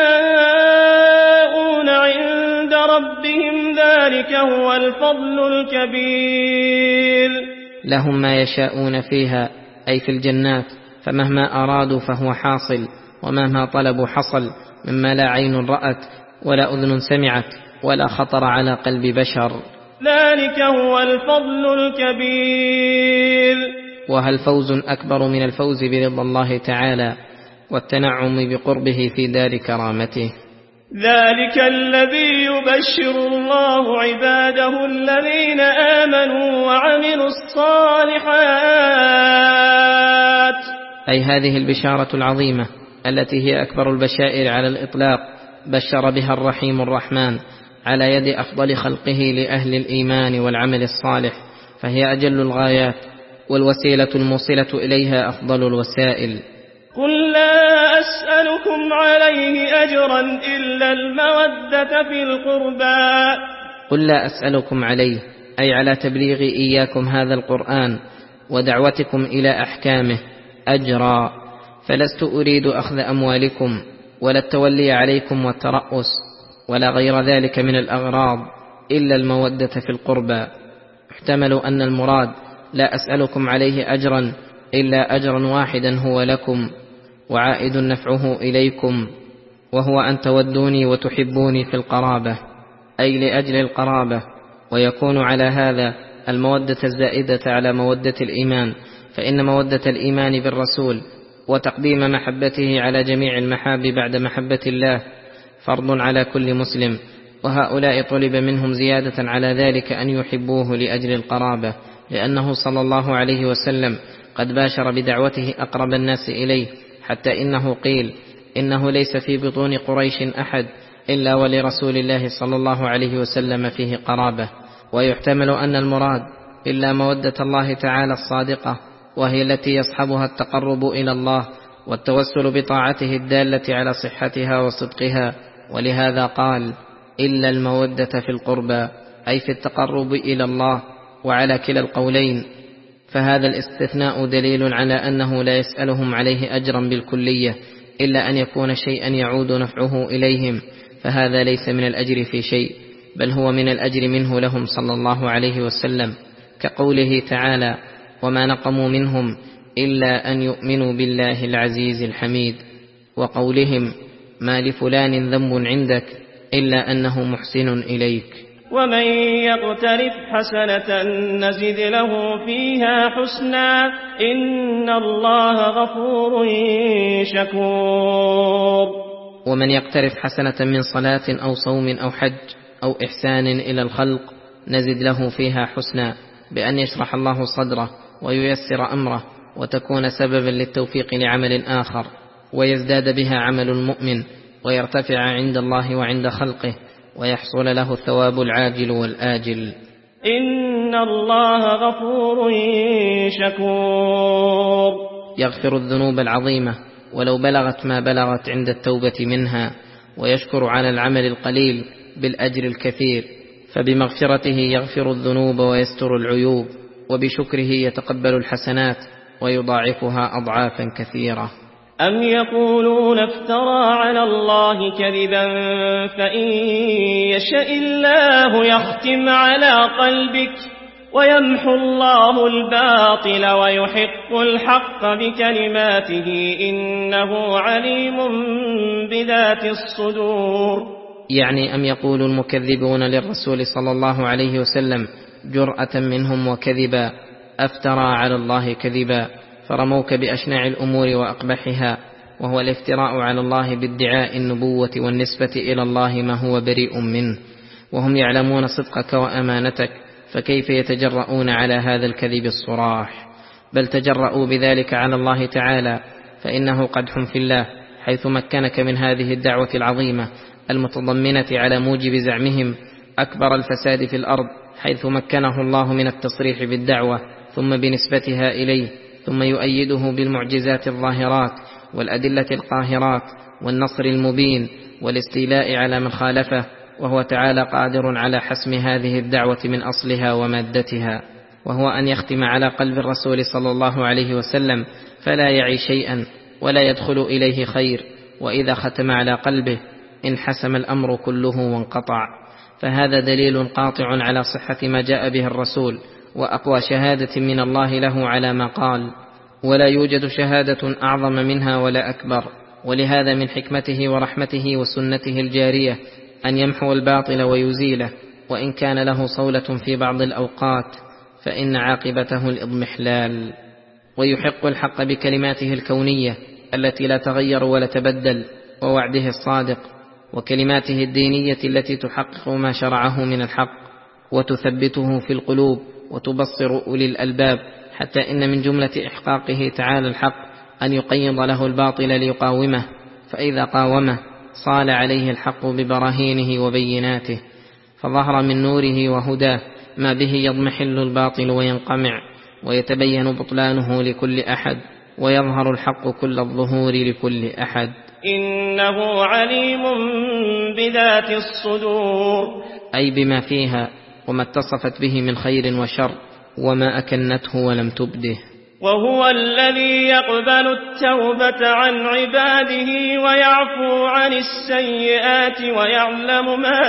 يشاءون عند ربهم ذلك هو الفضل الكبير. لهم ما يشاءون فيها أي في الجنات، فمهما أرادوا فهو حاصل، ومهما طلبوا حصل، مما لا عين رأت ولا أذن سمعت ولا خطر على قلب بشر. ذلك هو الفضل الكبير. وهل فوز أكبر من الفوز برضا الله تعالى والتنعم بقربه في دار كرامته؟ ذلك الذي يبشر الله عباده الذين آمنوا وعملوا الصالحات. أي هذه البشارة العظيمة التي هي أكبر البشائر على الإطلاق، بشر بها الرحيم الرحمن على يد أفضل خلقه لأهل الإيمان والعمل الصالح، فهي أجل الغايات والوسيلة الموصلة إليها أفضل الوسائل. قل لا أسألكم عليه أجرا إلا المودة في القربى. قل لا أسألكم عليه أي على تبليغ إياكم هذا القرآن ودعوتكم إلى أحكامه أجرا، فلست أريد أخذ أموالكم ولا التولي عليكم والترأس ولا غير ذلك من الأغراض إلا المودة في القربى. يحتمل أن المراد لا أسألكم عليه أجرا إلا أجرا واحدا هو لكم وعائد نفعه إليكم، وهو أن تودوني وتحبوني في القرابة، أي لأجل القرابة، ويكون على هذا المودة الزائدة على مودة الإيمان، فإن مودة الإيمان بالرسول وتقديم محبته على جميع المحاب بعد محبة الله فرض على كل مسلم، وهؤلاء طلب منهم زيادة على ذلك أن يحبوه لأجل القرابة، لأنه صلى الله عليه وسلم قد باشر بدعوته أقرب الناس إليه، حتى إنه قيل إنه ليس في بطون قريش أحد إلا ولرسول الله صلى الله عليه وسلم فيه قرابة. ويحتمل أن المراد إلا مودة الله تعالى الصادقة، وهي التي يصحبها التقرب إلى الله والتوسل بطاعته الدالة على صحتها وصدقها، ولهذا قال إلا المودة في القربى، أي في التقرب إلى الله. وعلى كلا القولين فهذا الاستثناء دليل على أنه لا يسألهم عليه أجرا بالكلية إلا أن يكون شيئا يعود نفعه إليهم، فهذا ليس من الأجر في شيء، بل هو من الأجر منه لهم صلى الله عليه وسلم، كقوله تعالى: وما نقموا منهم إلا أن يؤمنوا بالله العزيز الحميد، وقولهم: ما لفلان ذنب عندك إلا أنه محسن إليك. ومن يقترف حسنة نزد له فيها حسنا إن الله غفور شكور. ومن يقترف حسنة من صلاة أو صوم أو حج أو إحسان إلى الخلق نزد له فيها حسنا، بأن يشرح الله صدره وييسر أمره وتكون سببا للتوفيق لعمل آخر، ويزداد بها عمل المؤمن ويرتفع عند الله وعند خلقه، ويحصل له الثواب العاجل والآجل. إن الله غفور شكور. يغفر الذنوب العظيمة ولو بلغت ما بلغت عند التوبة منها، ويشكر على العمل القليل بالأجر الكثير، فبمغفرته يغفر الذنوب ويستر العيوب، وبشكره يتقبل الحسنات ويضاعفها أضعافا كثيرة. أم يقولون افترى على الله كذبا فإن يشاء الله يختم على قلبك ويمحو الله الباطل ويحق الحق بكلماته إنه عليم بذات الصدور. يعني أم يقول المكذبون للرسول صلى الله عليه وسلم جرأة منهم وكذبا أفترى على الله كذبا، فرموك بأشنع الأمور وأقبحها، وهو الافتراء على الله بادعاء النبوة والنسبة إلى الله ما هو بريء منه، وهم يعلمون صدقك وأمانتك، فكيف يتجرؤون على هذا الكذب الصراح؟ بل تجرؤوا بذلك على الله تعالى، فإنه قدح في الله حيث مكنك من هذه الدعوة العظيمة المتضمنة على موجب زعمهم أكبر الفساد في الأرض، حيث مكنه الله من التصريح بالدعوة ثم بنسبتها إليه، ثم يؤيده بالمعجزات الظاهرات والأدلة القاهرات والنصر المبين والاستيلاء على من خالفه، وهو تعالى قادر على حسم هذه الدعوة من أصلها ومادتها، وهو أن يختم على قلب الرسول صلى الله عليه وسلم فلا يعي شيئا ولا يدخل إليه خير، وإذا ختم على قلبه انحسم الأمر كله وانقطع. فهذا دليل قاطع على صحة ما جاء به الرسول، وأقوى شهادة من الله له على ما قال، ولا يوجد شهادة أعظم منها ولا أكبر. ولهذا من حكمته ورحمته وسنته الجارية أن يمحو الباطل ويزيله، وإن كان له صولة في بعض الأوقات فإن عاقبته الإضمحلال، ويحق الحق بكلماته الكونية التي لا تغير ولا تبدل، ووعده الصادق، وكلماته الدينية التي تحقق ما شرعه من الحق وتثبته في القلوب وتبصر أولي الألباب، حتى إن من جملة إحقاقه تعالى الحق أن يقيض له الباطل ليقاومه، فإذا قاومه صال عليه الحق ببراهينه وبيناته، فظهر من نوره وهداه ما به يضمحل الباطل وينقمع ويتبين بطلانه لكل أحد، ويظهر الحق كل الظهور لكل أحد. إنه عليم بذات الصدور، أي بما فيها وما اتصفت به من خير وشر وما أكنته ولم تبده. وهو الذي يقبل التوبة عن عباده ويعفو عن السيئات ويعلم ما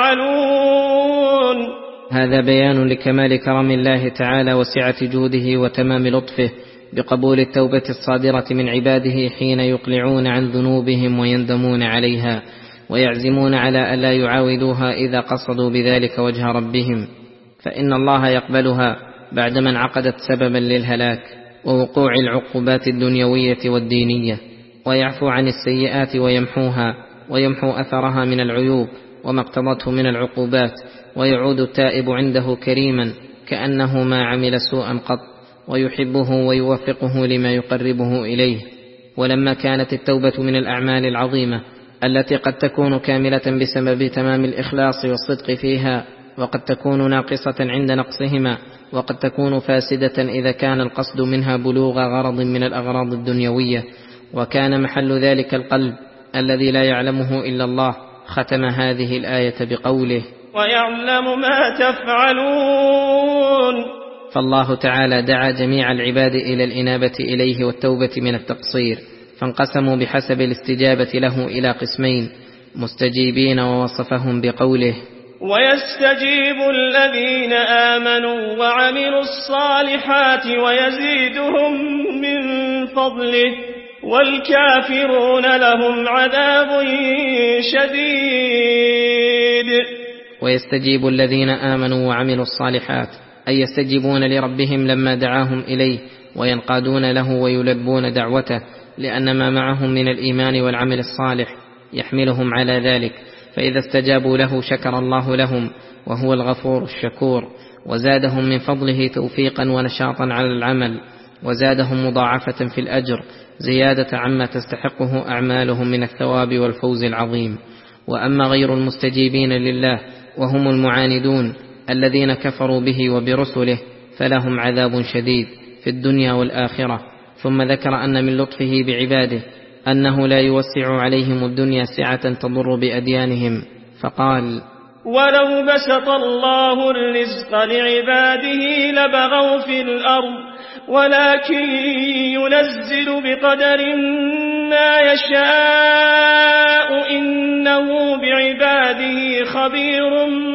تفعلون. هذا بيان لكمال كرم الله تعالى وسعة جوده وتمام لطفه بقبول التوبة الصادرة من عباده حين يقلعون عن ذنوبهم ويندمون عليها، ويعزمون على ألا يعاودوها إذا قصدوا بذلك وجه ربهم، فإن الله يقبلها بعدما انعقدت سببا للهلاك ووقوع العقوبات الدنيوية والدينية، ويعفو عن السيئات ويمحوها ويمحو أثرها من العيوب وما اقتضته من العقوبات، ويعود التائب عنده كريما كأنه ما عمل سوءا قط، ويحبه ويوفقه لما يقربه إليه. ولما كانت التوبة من الأعمال العظيمة التي قد تكون كاملة بسبب تمام الإخلاص والصدق فيها، وقد تكون ناقصة عند نقصهما، وقد تكون فاسدة إذا كان القصد منها بلوغ غرض من الأغراض الدنيوية، وكان محل ذلك القلب الذي لا يعلمه إلا الله، ختم هذه الآية بقوله: ويعلم ما تفعلون. فالله تعالى دعا جميع العباد إلى الإنابة إليه والتوبة من التقصير، فانقسموا بحسب الاستجابة له إلى قسمين: مستجيبين، ووصفهم بقوله: ويستجيب الذين آمنوا وعملوا الصالحات ويزيدهم من فضله، والكافرون لهم عذاب شديد. ويستجيب الذين آمنوا وعملوا الصالحات، أي يستجيبون لربهم لما دعاهم إليه، وينقادون له ويلبون دعوته، لأن ما معهم من الإيمان والعمل الصالح يحملهم على ذلك، فإذا استجابوا له شكر الله لهم، وهو الغفور الشكور، وزادهم من فضله توفيقا ونشاطا على العمل، وزادهم مضاعفة في الأجر زيادة عما تستحقه أعمالهم من الثواب والفوز العظيم. وأما غير المستجيبين لله وهم المعاندون الذين كفروا به وبرسله، فلهم عذاب شديد في الدنيا والآخرة. ثم ذكر أن من لطفه بعباده أنه لا يوسع عليهم الدنيا سعة تضر بأديانهم، فقال: ولو بسط الله الرزق لعباده لبغوا في الأرض، ولكن ينزل بقدر ما يشاء، إنه بعباده خبير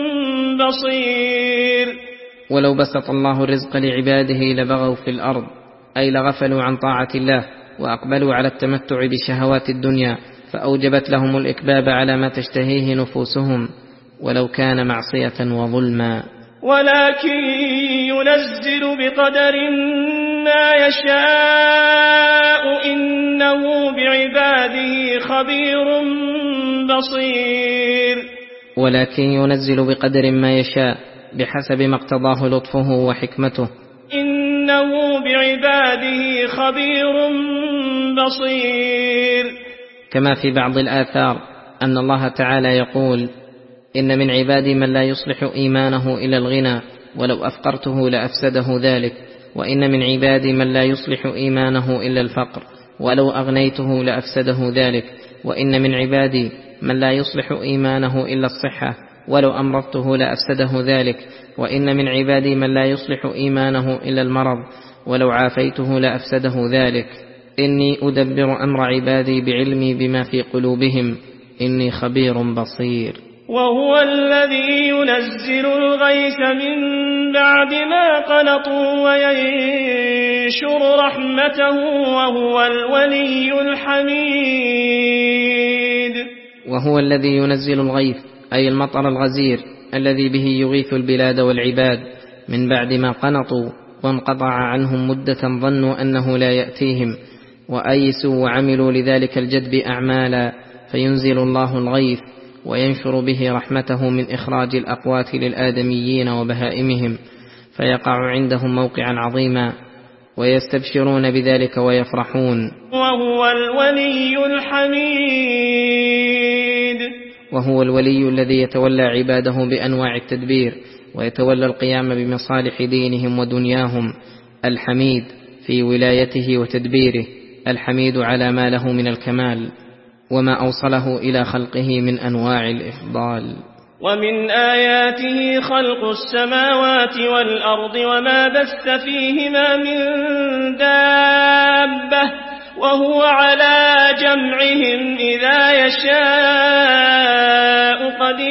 بصير. ولو بسط الله الرزق لعباده لبغوا في الأرض، أي لغفلوا عن طاعة الله وأقبلوا على التمتع بشهوات الدنيا، فأوجبت لهم الإكباب على ما تشتهيه نفوسهم، ولو كان معصية وظلما. ولكن ينزل بقدر ما يشاء، إنه بعباده خبير بصير. ولكن ينزل بقدر ما يشاء بحسب ما اقتضاه لطفه وحكمته، إنه بعباده خبير بصير. كما في بعض الآثار أن الله تعالى يقول: إن من عبادي من لا يصلح إيمانه إلى الغنى، ولو أفقرته لأفسده ذلك، وإن من عبادي من لا يصلح إيمانه إلا الفقر، ولو أغنيته لأفسده ذلك، وإن من عبادي من لا يصلح إيمانه إلا الصحة، ولو أمرضته لأفسده ذلك، وإن من عبادي من لا يصلح إيمانه إلا المرض، ولو عافيته لأفسده ذلك. إني أدبر أمر عبادي بعلمي بما في قلوبهم، إني خبير بصير. وهو الذي ينزل الغيث من بعد ما قنطوا وينشر رحمته، وهو الولي الحميد. وهو الذي ينزل الغيث، أي المطر الغزير الذي به يغيث البلاد والعباد، من بعد ما قنطوا وانقطع عنهم مدة ظنوا أنه لا يأتيهم، وأيسوا وعملوا لذلك الجدب أعمالا، فينزل الله الغيث وينشر به رحمته من إخراج الأقوات للآدميين وبهائمهم، فيقع عندهم موقعا عظيما، ويستبشرون بذلك ويفرحون. وهو الولي الحميد. وهو الولي الذي يتولى عباده بأنواع التدبير، ويتولى القيام بمصالح دينهم ودنياهم، الحميد في ولايته وتدبيره، الحميد على ما له من الكمال وما أوصله إلى خلقه من أنواع الإفضال. ومن آياته خلق السماوات والأرض وما بث فيهما من دابة، وهو على جمعهم إذا يشاء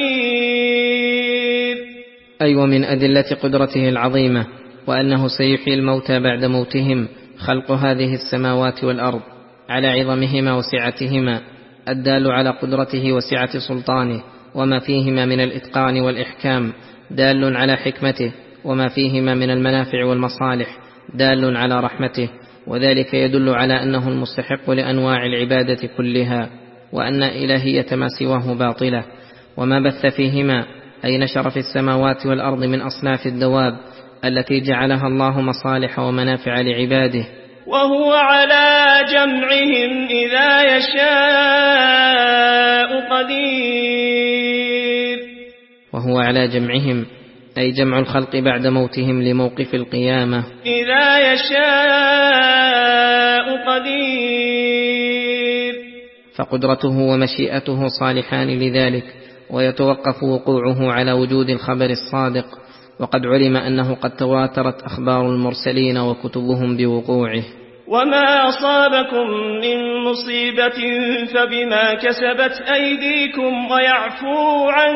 قدير. أي ومن أدلة قدرته العظيمة وأنه سيحيي الموتى بعد موتهم خلق هذه السماوات والأرض على عظمهما وسعتهما، الدال على قدرته وسعة سلطانه، وما فيهما من الإتقان والإحكام دال على حكمته، وما فيهما من المنافع والمصالح دال على رحمته، وذلك يدل على أنه المستحق لأنواع العبادة كلها، وأن إلهية ما سواه باطلة. وما بث فيهما أي نشر في السماوات والأرض من أصناف الدواب التي جعلها الله مصالح ومنافع لعباده. وهو على جمعهم إذا يشاء قدير. وهو على جمعهم أي جمع الخلق بعد موتهم لموقف القيامة، إذا يشاء قدير. فقدرته ومشيئته صالحان لذلك، ويتوقف وقوعه على وجود الخبر الصادق وقد علم أنه قد تواترت أخبار المرسلين وكتبهم بوقوعه. وما أصابكم من مصيبة فبما كسبت أيديكم ويعفو عن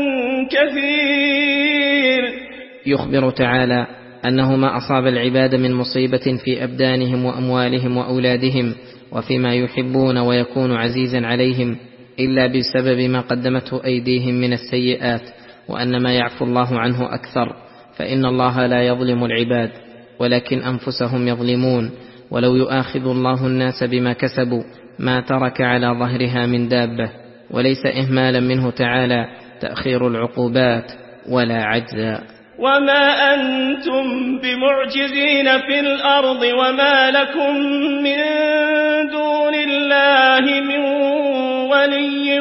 كثير. يخبر تعالى أنه ما أصاب العباد من مصيبة في أبدانهم وأموالهم وأولادهم وفيما يحبون ويكون عزيزا عليهم إلا بسبب ما قدمته أيديهم من السيئات، وأن ما يعفو الله عنه أكثر، فإن الله لا يظلم العباد ولكن أنفسهم يظلمون. ولو يؤاخذ الله الناس بما كسبوا ما ترك على ظهرها من دابة، وليس إهمالا منه تعالى تأخير العقوبات ولا عجزا. وما أنتم بمعجزين في الأرض وما لكم من دون الله من ولي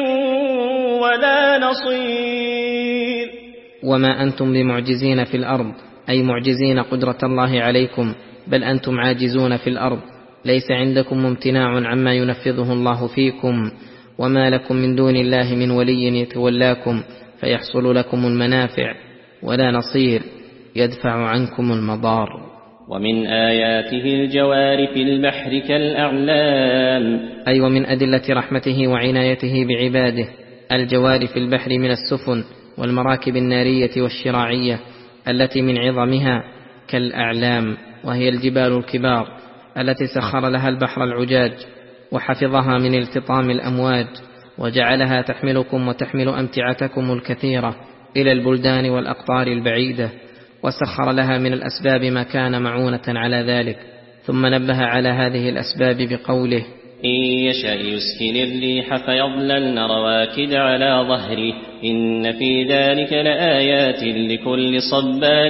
ولا نصير. وما أنتم بمعجزين في الأرض أي معجزين قدرة الله عليكم، بل أنتم عاجزون في الأرض، ليس عندكم امتناع عما ينفذه الله فيكم. وما لكم من دون الله من ولي يتولاكم فيحصل لكم المنافع، ولا نصير يدفع عنكم المضار. ومن آياته الجوار في البحر كالأعلام، أي ومن أدلة رحمته وعنايته بعباده الجوار في البحر من السفن والمراكب النارية والشراعية التي من عظمها كالأعلام، وهي الجبال الكبار التي سخر لها البحر العجاج وحفظها من التطام الأمواج، وجعلها تحملكم وتحمل أمتعتكم الكثيرة إلى البلدان والأقطار البعيدة، وسخر لها من الأسباب ما كان معونة على ذلك. ثم نبه على هذه الأسباب بقوله: إن يشأ يسكن الريح فيظللن رواكد على ظهره إن في ذلك لآيات لكل صبار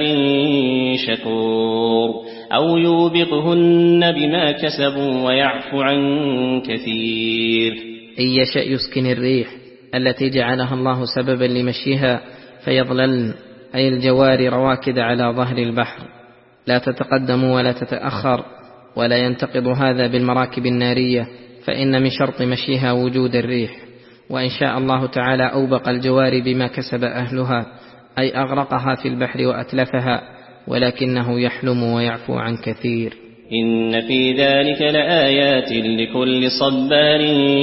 شكور، أو يوبقهن بما كسبوا ويعفو عن كثير. إن يشأ يسكن الريح التي جعلها الله سببا لمشيها فيظللن أي الجوار رواكد على ظهر البحر، لا تتقدم ولا تتأخر، ولا ينتقض هذا بالمراكب النارية، فإن من شرط مشيها وجود الريح. وإن شاء الله تعالى أوبق الجوار بما كسب أهلها، أي أغرقها في البحر وأتلفها، ولكنه يحلم ويعفو عن كثير. إن في ذلك لآيات لكل صبار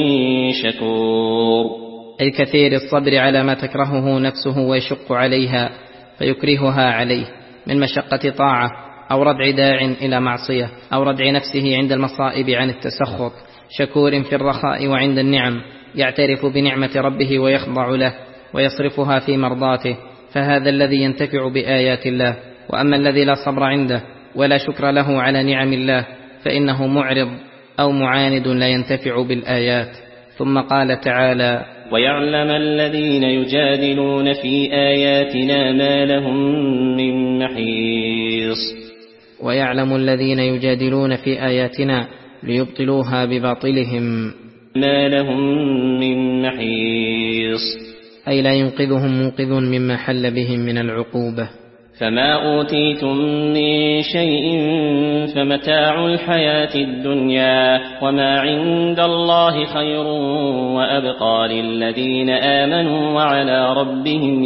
شكور، أي كثير الصبر على ما تكرهه نفسه ويشق عليها فيكرهها عليه من مشقة طاعة أو ردع داع إلى معصية أو ردع نفسه عند المصائب عن التسخط، شكور في الرخاء وعند النعم، يعترف بنعمة ربه ويخضع له ويصرفها في مرضاته، فهذا الذي ينتفع بآيات الله. وأما الذي لا صبر عنده ولا شكر له على نعم الله فإنه معرض أو معاند لا ينتفع بالآيات. ثم قال تعالى: ويعلم الذين يجادلون في آياتنا ما لهم من محيص. ويعلم الذين يجادلون في آياتنا ليبطلوها بباطلهم ما لهم من محيص، أي لا ينقذهم منقذ مما حل بهم من العقوبة. فما أوتيتم من شيء فمتاع الحياة الدنيا وما عند الله خير وأبقى للذين آمنوا وعلى ربهم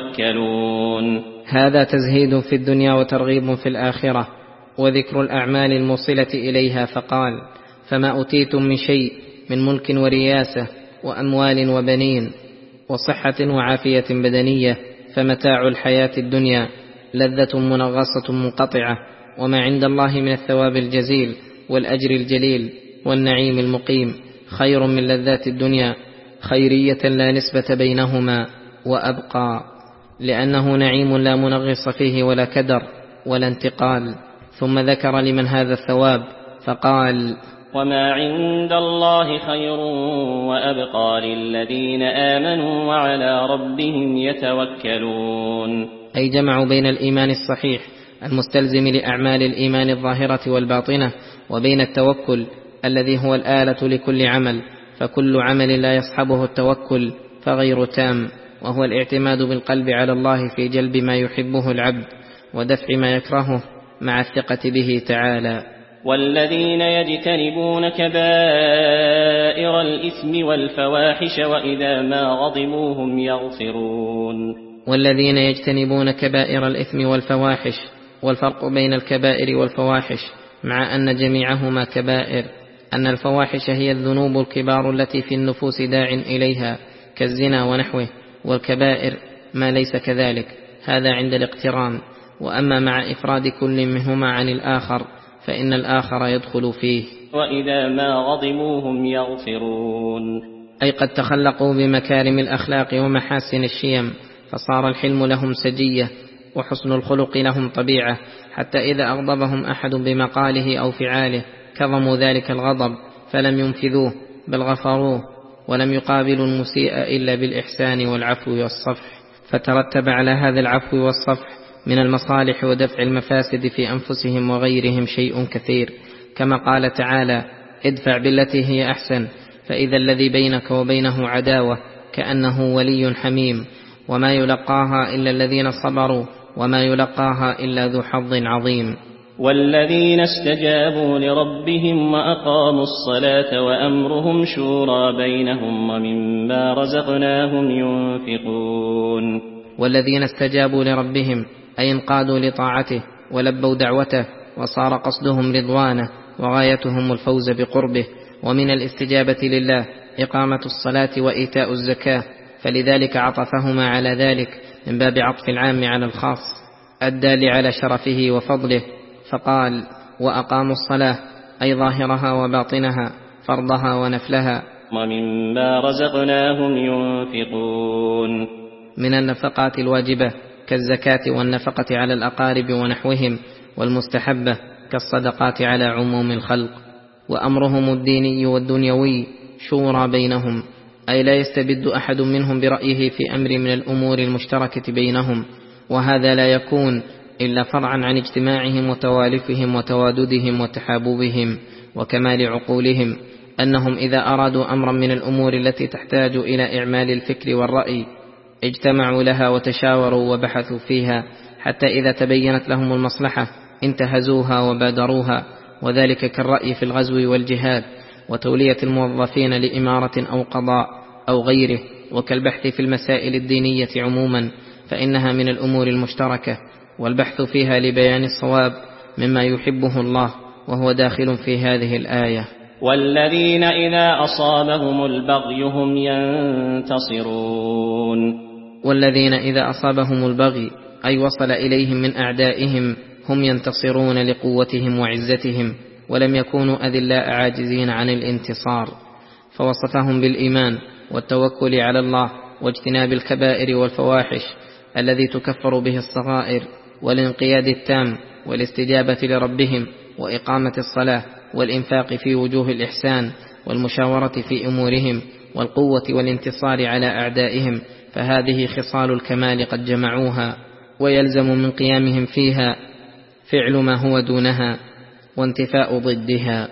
يتوكلون. هذا تزهيد في الدنيا وترغيب في الآخرة وذكر الأعمال الموصلة إليها، فقال: فما أوتيتم من شيء من ملك ورياسة وأموال وبنين وصحة وعافية بدنية فمتاع الحياة الدنيا لذة منغصة منقطعة، وما عند الله من الثواب الجزيل والأجر الجليل والنعيم المقيم خير من لذات الدنيا، خيرية لا نسبة بينهما، وأبقى لأنه نعيم لا منغص فيه ولا كدر ولا انتقال. ثم ذكر لمن هذا الثواب فقال: وما عند الله خير وأبقى للذين آمنوا وعلى ربهم يتوكلون. أي جمعوا بين الإيمان الصحيح المستلزم لأعمال الإيمان الظاهرة والباطنة وبين التوكل الذي هو الآلة لكل عمل، فكل عمل لا يصحبه التوكل فغير تام، وهو الاعتماد بالقلب على الله في جلب ما يحبه العبد ودفع ما يكرهه مع الثقة به تعالى. والذين يجتنبون كبائر الإثم والفواحش وإذا ما غضبوا هم يغفرون. والذين يجتنبون كبائر الإثم والفواحش. والفرق بين الكبائر والفواحش مع أن جميعهما كبائر أن الفواحش هي الذنوب الكبار التي في النفوس داع إليها كالزنا ونحوه، والكبائر ما ليس كذلك، هذا عند الاقتران. وأما مع إفراد كل منهما عن الآخر فإن الآخر يدخل فيه. وإذا ما غضبوا هم يغفرون، أي قد تخلقوا بمكارم الأخلاق ومحاسن الشيم، فصار الحلم لهم سجية وحسن الخلق لهم طبيعة، حتى إذا أغضبهم أحد بمقاله أو فعاله كظموا ذلك الغضب فلم ينفذوه بل غفروه، ولم يقابلوا المسيء إلا بالإحسان والعفو والصفح. فترتب على هذا العفو والصفح من المصالح ودفع المفاسد في أنفسهم وغيرهم شيء كثير، كما قال تعالى: ادفع بالتي هي أحسن فإذا الذي بينك وبينه عداوة كأنه ولي حميم، وما يلقاها إلا الذين صبروا وما يلقاها إلا ذو حظ عظيم. والذين استجابوا لربهم وأقاموا الصلاة وأمرهم شورى بينهم ومما رزقناهم ينفقون. والذين استجابوا لربهم أي انقادوا لطاعته ولبوا دعوته وصار قصدهم رضوانه وغايتهم الفوز بقربه. ومن الاستجابة لله إقامة الصلاة وإيتاء الزكاة، فلذلك عطفهما على ذلك من باب عطف العام على الخاص الدال على شرفه وفضله، فقال: وأقاموا الصلاة أي ظاهرها وباطنها، فرضها ونفلها. ومما رزقناهم ينفقون، من النفقات الواجبة كالزكاة والنفقة على الأقارب ونحوهم، والمستحبة كالصدقات على عموم الخلق. وأمرهم الديني والدنيوي شورى بينهم، أي لا يستبد أحد منهم برأيه في أمر من الأمور المشتركة بينهم، وهذا لا يكون إلا فرعا عن اجتماعهم وتوالفهم وتواددهم وتحاببهم وكمال عقولهم، أنهم إذا أرادوا أمرا من الأمور التي تحتاج إلى إعمال الفكر والرأي اجتمعوا لها وتشاوروا وبحثوا فيها، حتى إذا تبينت لهم المصلحة انتهزوها وبادروها، وذلك كالرأي في الغزو والجهاد وتولية الموظفين لإمارة أو قضاء أو غيره، وكالبحث في المسائل الدينية عموما، فإنها من الأمور المشتركة، والبحث فيها لبيان الصواب مما يحبه الله، وهو داخل في هذه الآية. والذين إذا أصابهم البغي هم ينتصرون، والذين إذا أصابهم البغي أي وصل إليهم من أعدائهم هم ينتصرون لقوتهم وعزتهم، ولم يكونوا أذلاء عاجزين عن الانتصار. فوصفهم بالإيمان والتوكل على الله واجتناب الكبائر والفواحش الذي تكفر به الصغائر، والانقياد التام والاستجابة لربهم وإقامة الصلاة والإنفاق في وجوه الإحسان والمشاورة في أمورهم والقوة والانتصار على أعدائهم، فهذه خصال الكمال قد جمعوها، ويلزم من قيامهم فيها فعل ما هو دونها وانتفاء ضدها.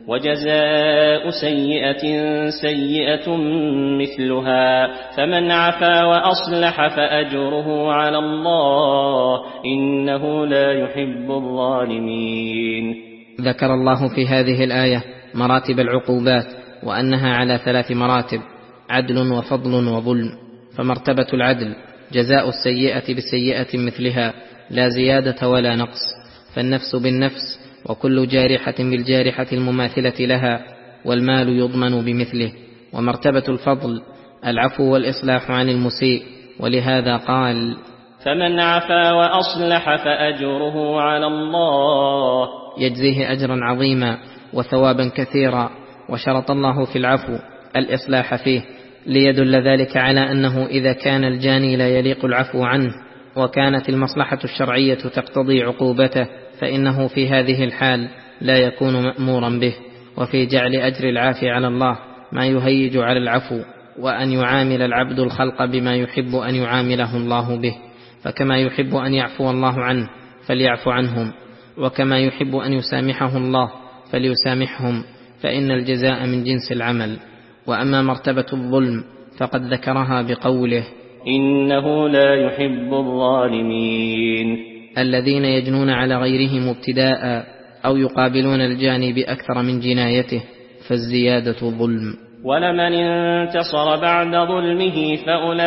وجزاء سيئة سيئة مثلها، فمن عفا وأصلح فأجره على الله إنه لا يحب الظالمين. ذكر الله في هذه الآية مراتب العقوبات، وأنها على ثلاث مراتب: عدل وفضل وظلم. فمرتبة العدل جزاء السيئة بالسيئة مثلها لا زيادة ولا نقص، فالنفس بالنفس وكل جارحة بالجارحة المماثلة لها، والمال يضمن بمثله. ومرتبة الفضل العفو والإصلاح عن المسيء، ولهذا قال: فمن عفا وأصلح فأجره على الله، يجزيه أجرا عظيما وثوابا كثيرا. وشرط الله في العفو الإصلاح فيه ليدل ذلك على أنه إذا كان الجاني لا يليق العفو عنه وكانت المصلحة الشرعية تقتضي عقوبته، فإنه في هذه الحال لا يكون مأمورا به. وفي جعل أجر العافي على الله ما يهيج على العفو، وأن يعامل العبد الخلق بما يحب أن يعامله الله به، فكما يحب أن يعفو الله عنه فليعفو عنهم، وكما يحب أن يسامحه الله فليسامحهم، فإن الجزاء من جنس العمل. وأما مرتبة الظلم فقد ذكرها بقوله: إنه لا يحب الظالمين، الذين يجنون على غيرهم ابتداء أو يقابلون الجاني بأكثر من جنايته، فالزيادة ظلم. ولمن انتصر بعد ظلمه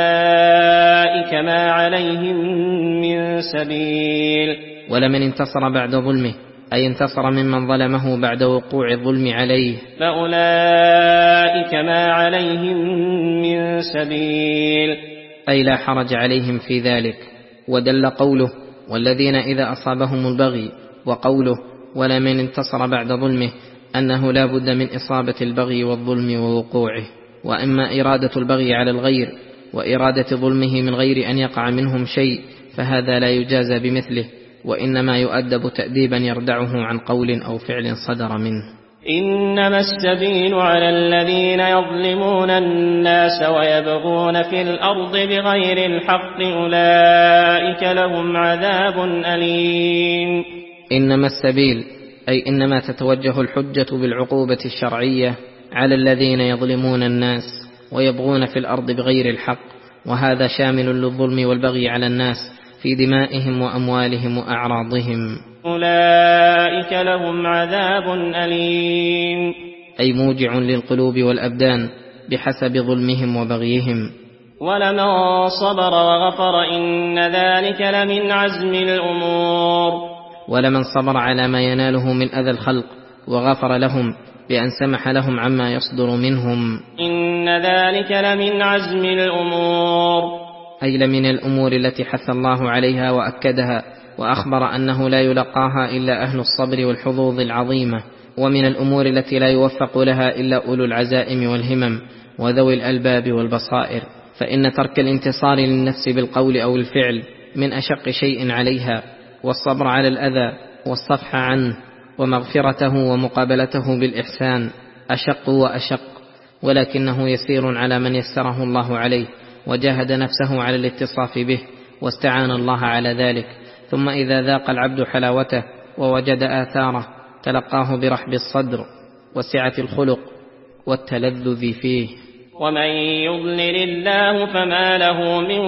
فأولئك ما عليهم من سبيل ولمن انتصر بعد ظلمه أي انتصر ممن ظلمه بعد وقوع الظلم عليه فأولئك ما عليهم من سبيل أي لا حرج عليهم في ذلك. ودل قوله والذين إذا أصابهم البغي وقوله ولمن انتصر بعد ظلمه أنه لا بد من إصابة البغي والظلم ووقوعه. وأما إرادة البغي على الغير وإرادة ظلمه من غير أن يقع منهم شيء فهذا لا يجازى بمثله، وإنما يؤدب تأديبا يردعه عن قول أو فعل صدر منه. إنما السبيل على الذين يظلمون الناس ويبغون في الأرض بغير الحق أولئك لهم عذاب أليم. إنما السبيل أي إنما تتوجه الحجة بالعقوبة الشرعية على الذين يظلمون الناس ويبغون في الأرض بغير الحق، وهذا شامل للظلم والبغي على الناس في دمائهم وأموالهم وأعراضهم. أولئك لهم عذاب أليم أي موجع للقلوب والأبدان بحسب ظلمهم وبغيهم. ولمن صبر وغفر إن ذلك لمن عزم الأمور. ولمن صبر على ما يناله من أذى الخلق وغفر لهم بأن سمح لهم عما يصدر منهم إن ذلك لمن عزم الأمور أي لمن الأمور التي حث الله عليها وأكدها وأخبر أنه لا يلقاها إلا أهل الصبر والحظوظ العظيمة، ومن الأمور التي لا يوفق لها إلا أولو العزائم والهمم وذوي الألباب والبصائر. فإن ترك الانتصار للنفس بالقول أو الفعل من أشق شيء عليها، والصبر على الأذى والصفح عنه ومغفرته ومقابلته بالإحسان أشق وأشق، ولكنه يسير على من يسره الله عليه وجاهد نفسه على الاتصاف به واستعان الله على ذلك. ثم إذا ذاق العبد حلاوته ووجد آثاره تلقاه برحب الصدر وسعة الخلق والتلذذ فيه. ومن يضلل الله فما له من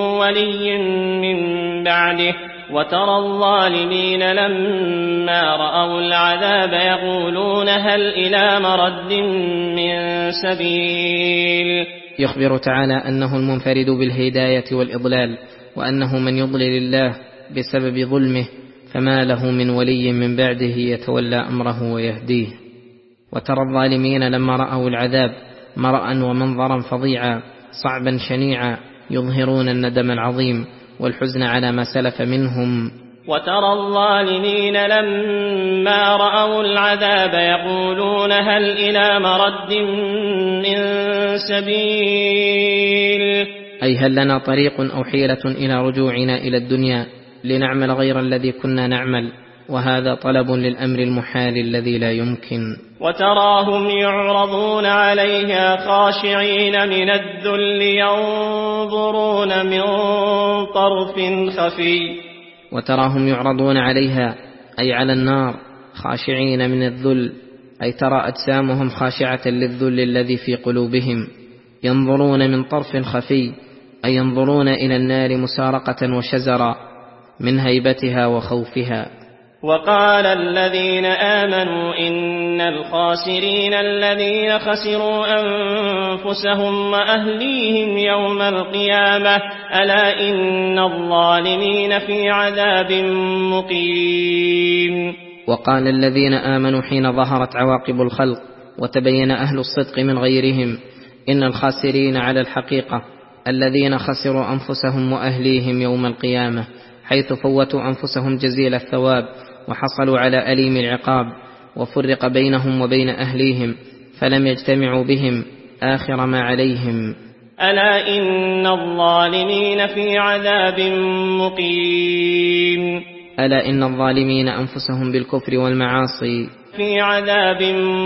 ولي من بعده وترى الظالمين لما رأوا العذاب يقولون هل إلى مرد من سبيل. يخبر تعالى أنه المنفرد بالهداية والإضلال، وأنه من يضلل الله بسبب ظلمه فما له من ولي من بعده يتولى أمره ويهديه. وترى الظالمين لما رأوا العذاب مرأى ومنظرا فظيعا صعبا شنيعا يظهرون الندم العظيم والحزن على ما سلف منهم. وترى الظالمين لما رأوا العذاب يقولون هل إلى مرد من سبيل أي هل لنا طريق أو حيلة إلى رجوعنا إلى الدنيا لنعمل غير الذي كنا نعمل، وهذا طلب للأمر المحال الذي لا يمكن. وتراهم يعرضون عليها خاشعين من الذل ينظرون من طرف خفي. وتراهم يعرضون عليها أي على النار خاشعين من الذل، أي ترى أجسامهم خاشعة للذل الذي في قلوبهم. ينظرون من طرف خفي أي ينظرون إلى النار مسارقة وشزرا من هيبتها وخوفها. وقال الذين آمنوا إن الخاسرين الذين خسروا أنفسهم وأهليهم يوم القيامة ألا إن الظالمين في عذاب مقيم. وقال الذين آمنوا حين ظهرت عواقب الخلق وتبين أهل الصدق من غيرهم إن الخاسرين على الحقيقة الذين خسروا أنفسهم وأهليهم يوم القيامة، حيث فوتوا أنفسهم جزيل الثواب وحصلوا على أليم العقاب، وفرق بينهم وبين أهليهم فلم يجتمعوا بهم آخر ما عليهم. ألا إن الظالمين في عذاب مقيم. ألا إن الظالمين أنفسهم بالكفر والمعاصي في عذاب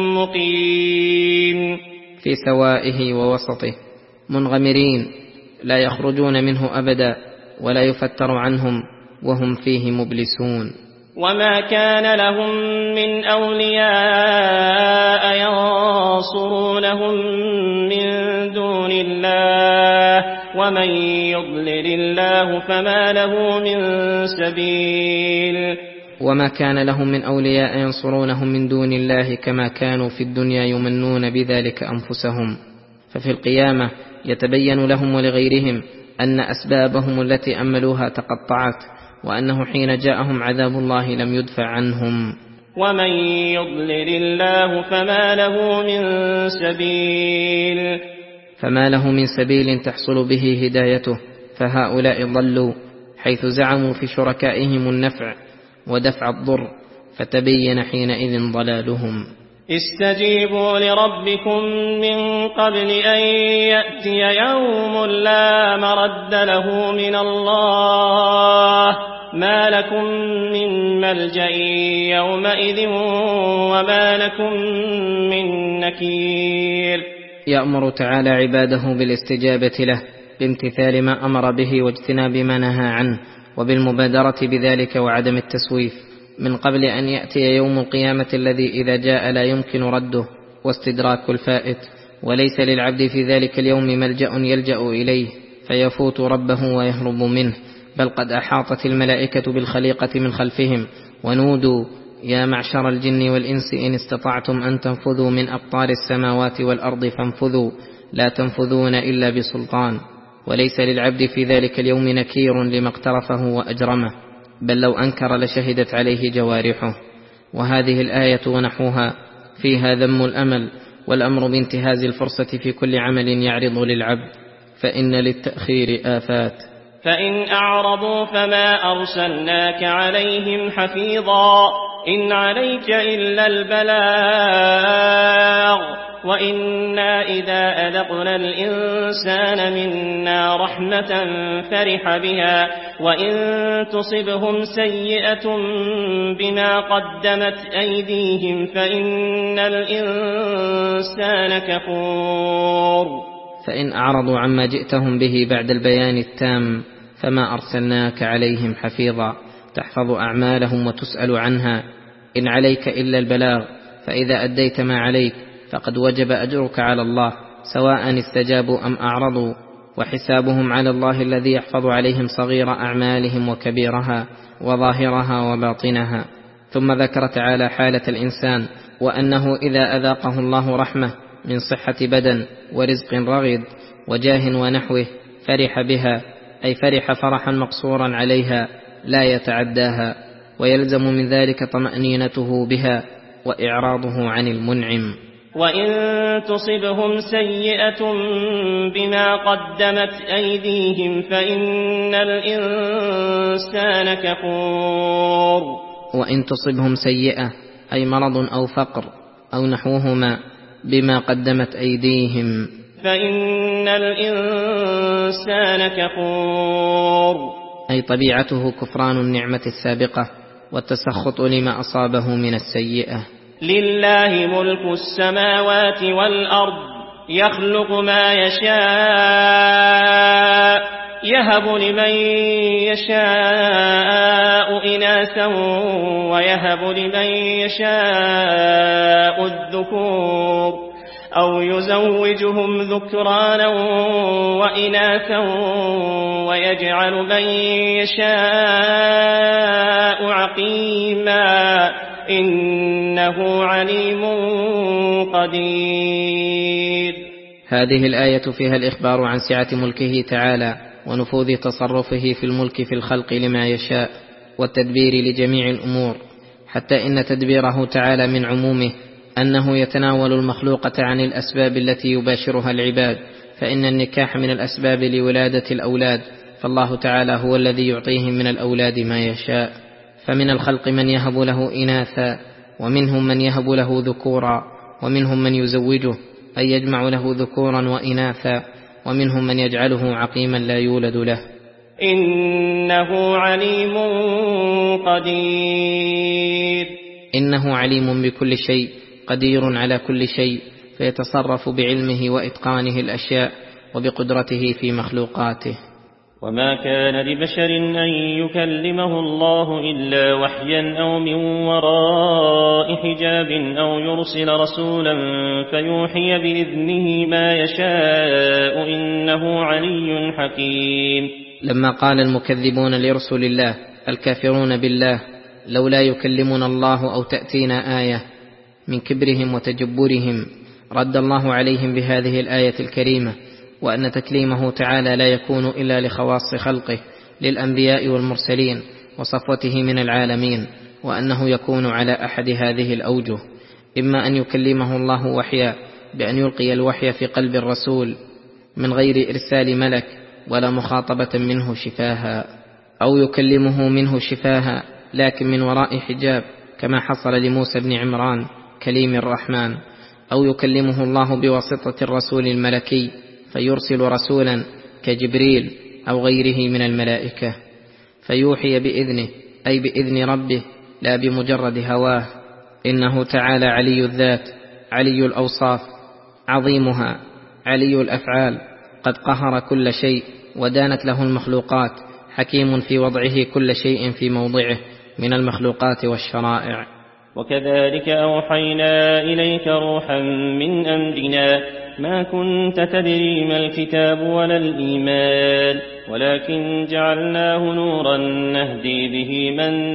مقيم في سوائه ووسطه منغمرين لا يخرجون منه أبدا ولا يفتر عنهم وهم فيه مبلسون. وما كان لهم من أولياء ينصرونهم من دون الله ومن يضلل الله فما له من سبيل. وما كان لهم من أولياء ينصرونهم من دون الله كما كانوا في الدنيا يمنون بذلك أنفسهم. ففي القيامة يتبين لهم ولغيرهم أن أسبابهم التي أملوها تقطعت، وأنه حين جاءهم عذاب الله لم يدفع عنهم. ومن يضلل الله فما له من سبيل فما له من سبيل تحصل به هدايته، فهؤلاء ضلوا حيث زعموا في شركائهم النفع ودفع الضر، فتبين حينئذ ضلالهم. استجيبوا لربكم من قبل أن يأتي يوم لا مرد له من الله ما لكم من ملجأ يومئذ وما لكم من نكير. يأمر تعالى عباده بالاستجابة له بامتثال ما أمر به واجتناب ما نهى عنه، وبالمبادرة بذلك وعدم التسويف، من قبل أن يأتي يوم القيامة الذي إذا جاء لا يمكن رده واستدراك الفائت، وليس للعبد في ذلك اليوم ملجأ يلجأ إليه فيفوت ربه ويهرب منه، بل قد أحاطت الملائكة بالخليقة من خلفهم ونودوا يا معشر الجن والإنس إن استطعتم أن تنفذوا من أقطار السماوات والأرض فانفذوا لا تنفذون إلا بسلطان. وليس للعبد في ذلك اليوم نكير لما اقترفه وأجرمه، بل لو أنكر لشهدت عليه جوارحه. وهذه الآية ونحوها فيها ذم الأمل والأمر بانتهاز الفرصة في كل عمل يعرض للعبد، فإن للتأخير آفات. فإن أعرضوا فما أرسلناك عليهم حفيظا إن عليك إلا البلاغ وإنا إذا أذقنا الإنسان منا رحمة فرح بها وإن تصبهم سيئة بما قدمت أيديهم فإن الإنسان كفور. فإن أعرضوا عما جئتهم به بعد البيان التام فما أرسلناك عليهم حفيظا، تحفظ أعمالهم وتسأل عنها. إن عليك إلا البلاغ، فإذا أديت ما عليك فقد وجب أجرك على الله سواء استجابوا أم أعرضوا، وحسابهم على الله الذي يحفظ عليهم صغير أعمالهم وكبيرها وظاهرها وباطنها. ثم ذكر تعالى حالة الإنسان، وأنه إذا أذاقه الله رحمة من صحة بدن ورزق رغد وجاه ونحوه فرح بها، أي فرح فرحا مقصورا عليها لا يتعداها، ويلزم من ذلك طمأنينته بها وإعراضه عن المنعم. وإن تصبهم سيئة بما قدمت أيديهم فإن الإنسان كفور. وإن تصبهم سيئة أي مرض أو فقر أو نحوهما بما قدمت أيديهم فإن الإنسان كفور، أي طبيعته كفران النعمة السابقة والتسخط لما أصابه من السيئة. لله ملك السماوات والأرض يخلق ما يشاء يهب لمن يشاء إناثا ويهب لمن يشاء الذكور أو يزوجهم ذكرانا وإناثا ويجعل من يشاء عقيما إنه عليم قدير. هذه الآية فيها الإخبار عن سعة ملكه تعالى ونفوذ تصرفه في الملك في الخلق لما يشاء والتدبير لجميع الأمور، حتى إن تدبيره تعالى من عمومه أنه يتناول المخلوقة عن الأسباب التي يباشرها العباد، فإن النكاح من الأسباب لولادة الأولاد، فالله تعالى هو الذي يعطيهم من الأولاد ما يشاء. فمن الخلق من يهب له إناثا ومنهم من يهب له ذكورا ومنهم من يزوجه أي يجمع له ذكورا وإناثا ومنهم من يجعله عقيما لا يولد له. إنه عليم قدير. إنه عليم بكل شيء قدير على كل شيء، فيتصرف بعلمه وإتقانه الأشياء وبقدرته في مخلوقاته. وما كان لبشر أن يكلمه الله إلا وحيا أو من وراء حجاب أو يرسل رسولا فيوحي بإذنه ما يشاء إنه علي حكيم. لما قال المكذبون لرسل الله الكافرون بالله لولا يكلمنا الله أو تأتينا آية. من كبرهم وتجبرهم رد الله عليهم بهذه الآية الكريمة، وأن تكليمه تعالى لا يكون إلا لخواص خلقه للأنبياء والمرسلين وصفوته من العالمين، وأنه يكون على أحد هذه الأوجه: إما أن يكلمه الله وحيا بأن يلقي الوحي في قلب الرسول من غير إرسال ملك ولا مخاطبة منه شفاها، أو يكلمه منه شفاها لكن من وراء حجاب كما حصل لموسى بن عمران كليم الرحمن، أو يكلمه الله بواسطة الرسول الملكي فيرسل رسولا كجبريل أو غيره من الملائكة فيوحي بإذنه، أي بإذن ربه لا بمجرد هواه. إنه تعالى علي الذات، علي الأوصاف، عظيمها، علي الأفعال، قد قهر كل شيء ودانت له المخلوقات، حكيم في وضعه كل شيء في موضعه من المخلوقات والشرائع. وكذلك أوحينا إليك روحا من أمرنا ما كنت تدري ما الكتاب ولا الإيمان ولكن جعلناه نورا نهدي به من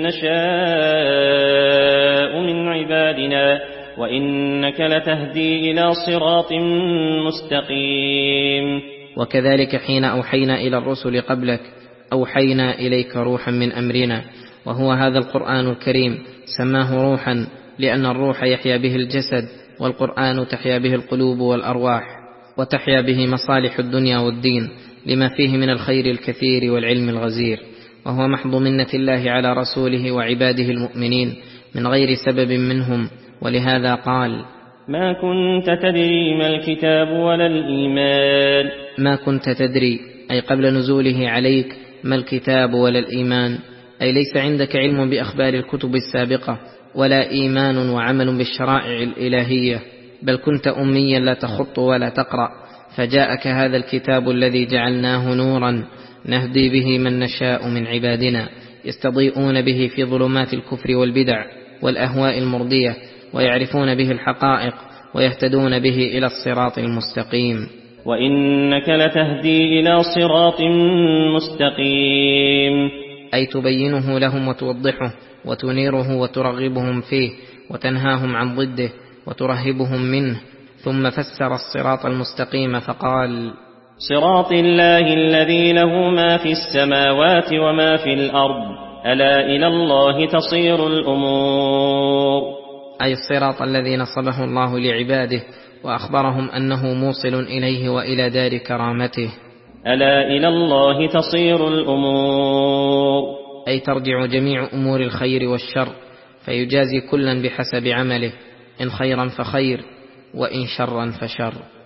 نشاء من عبادنا وإنك لتهدي إلى صراط مستقيم. وكذلك حين أوحينا إلى الرسل قبلك أوحينا إليك روحا من أمرنا، وهو هذا القرآن الكريم، سماه روحا لأن الروح يحيا به الجسد، والقرآن تحيا به القلوب والأرواح، وتحيا به مصالح الدنيا والدين لما فيه من الخير الكثير والعلم الغزير، وهو محض منة الله على رسوله وعباده المؤمنين من غير سبب منهم. ولهذا قال: ما كنت تدري ما الكتاب ولا الإيمان. ما كنت تدري أي قبل نزوله عليك ما الكتاب ولا الإيمان، أي ليس عندك علم بأخبار الكتب السابقة ولا إيمان وعمل بالشرائع الإلهية، بل كنت أميا لا تخط ولا تقرأ، فجاءك هذا الكتاب الذي جعلناه نورا نهدي به من نشاء من عبادنا، يستضيئون به في ظلمات الكفر والبدع والأهواء المرضية، ويعرفون به الحقائق ويهتدون به إلى الصراط المستقيم. وإنك لتهدي إلى صراط مستقيم، أي تبينه لهم وتوضحه وتنيره وترغبهم فيه وتنهاهم عن ضده وترهبهم منه. ثم فسر الصراط المستقيم فقال: صراط الله الذي له ما في السماوات وما في الأرض ألا إلى الله تصير الأمور، أي الصراط الذي نصبه الله لعباده وأخبرهم أنه موصل إليه وإلى دار كرامته. ألا إلى الله تصير الأمور، أي ترجع جميع أمور الخير والشر، فيجازي كلا بحسب عمله، إن خيرا فخير وإن شرا فشر.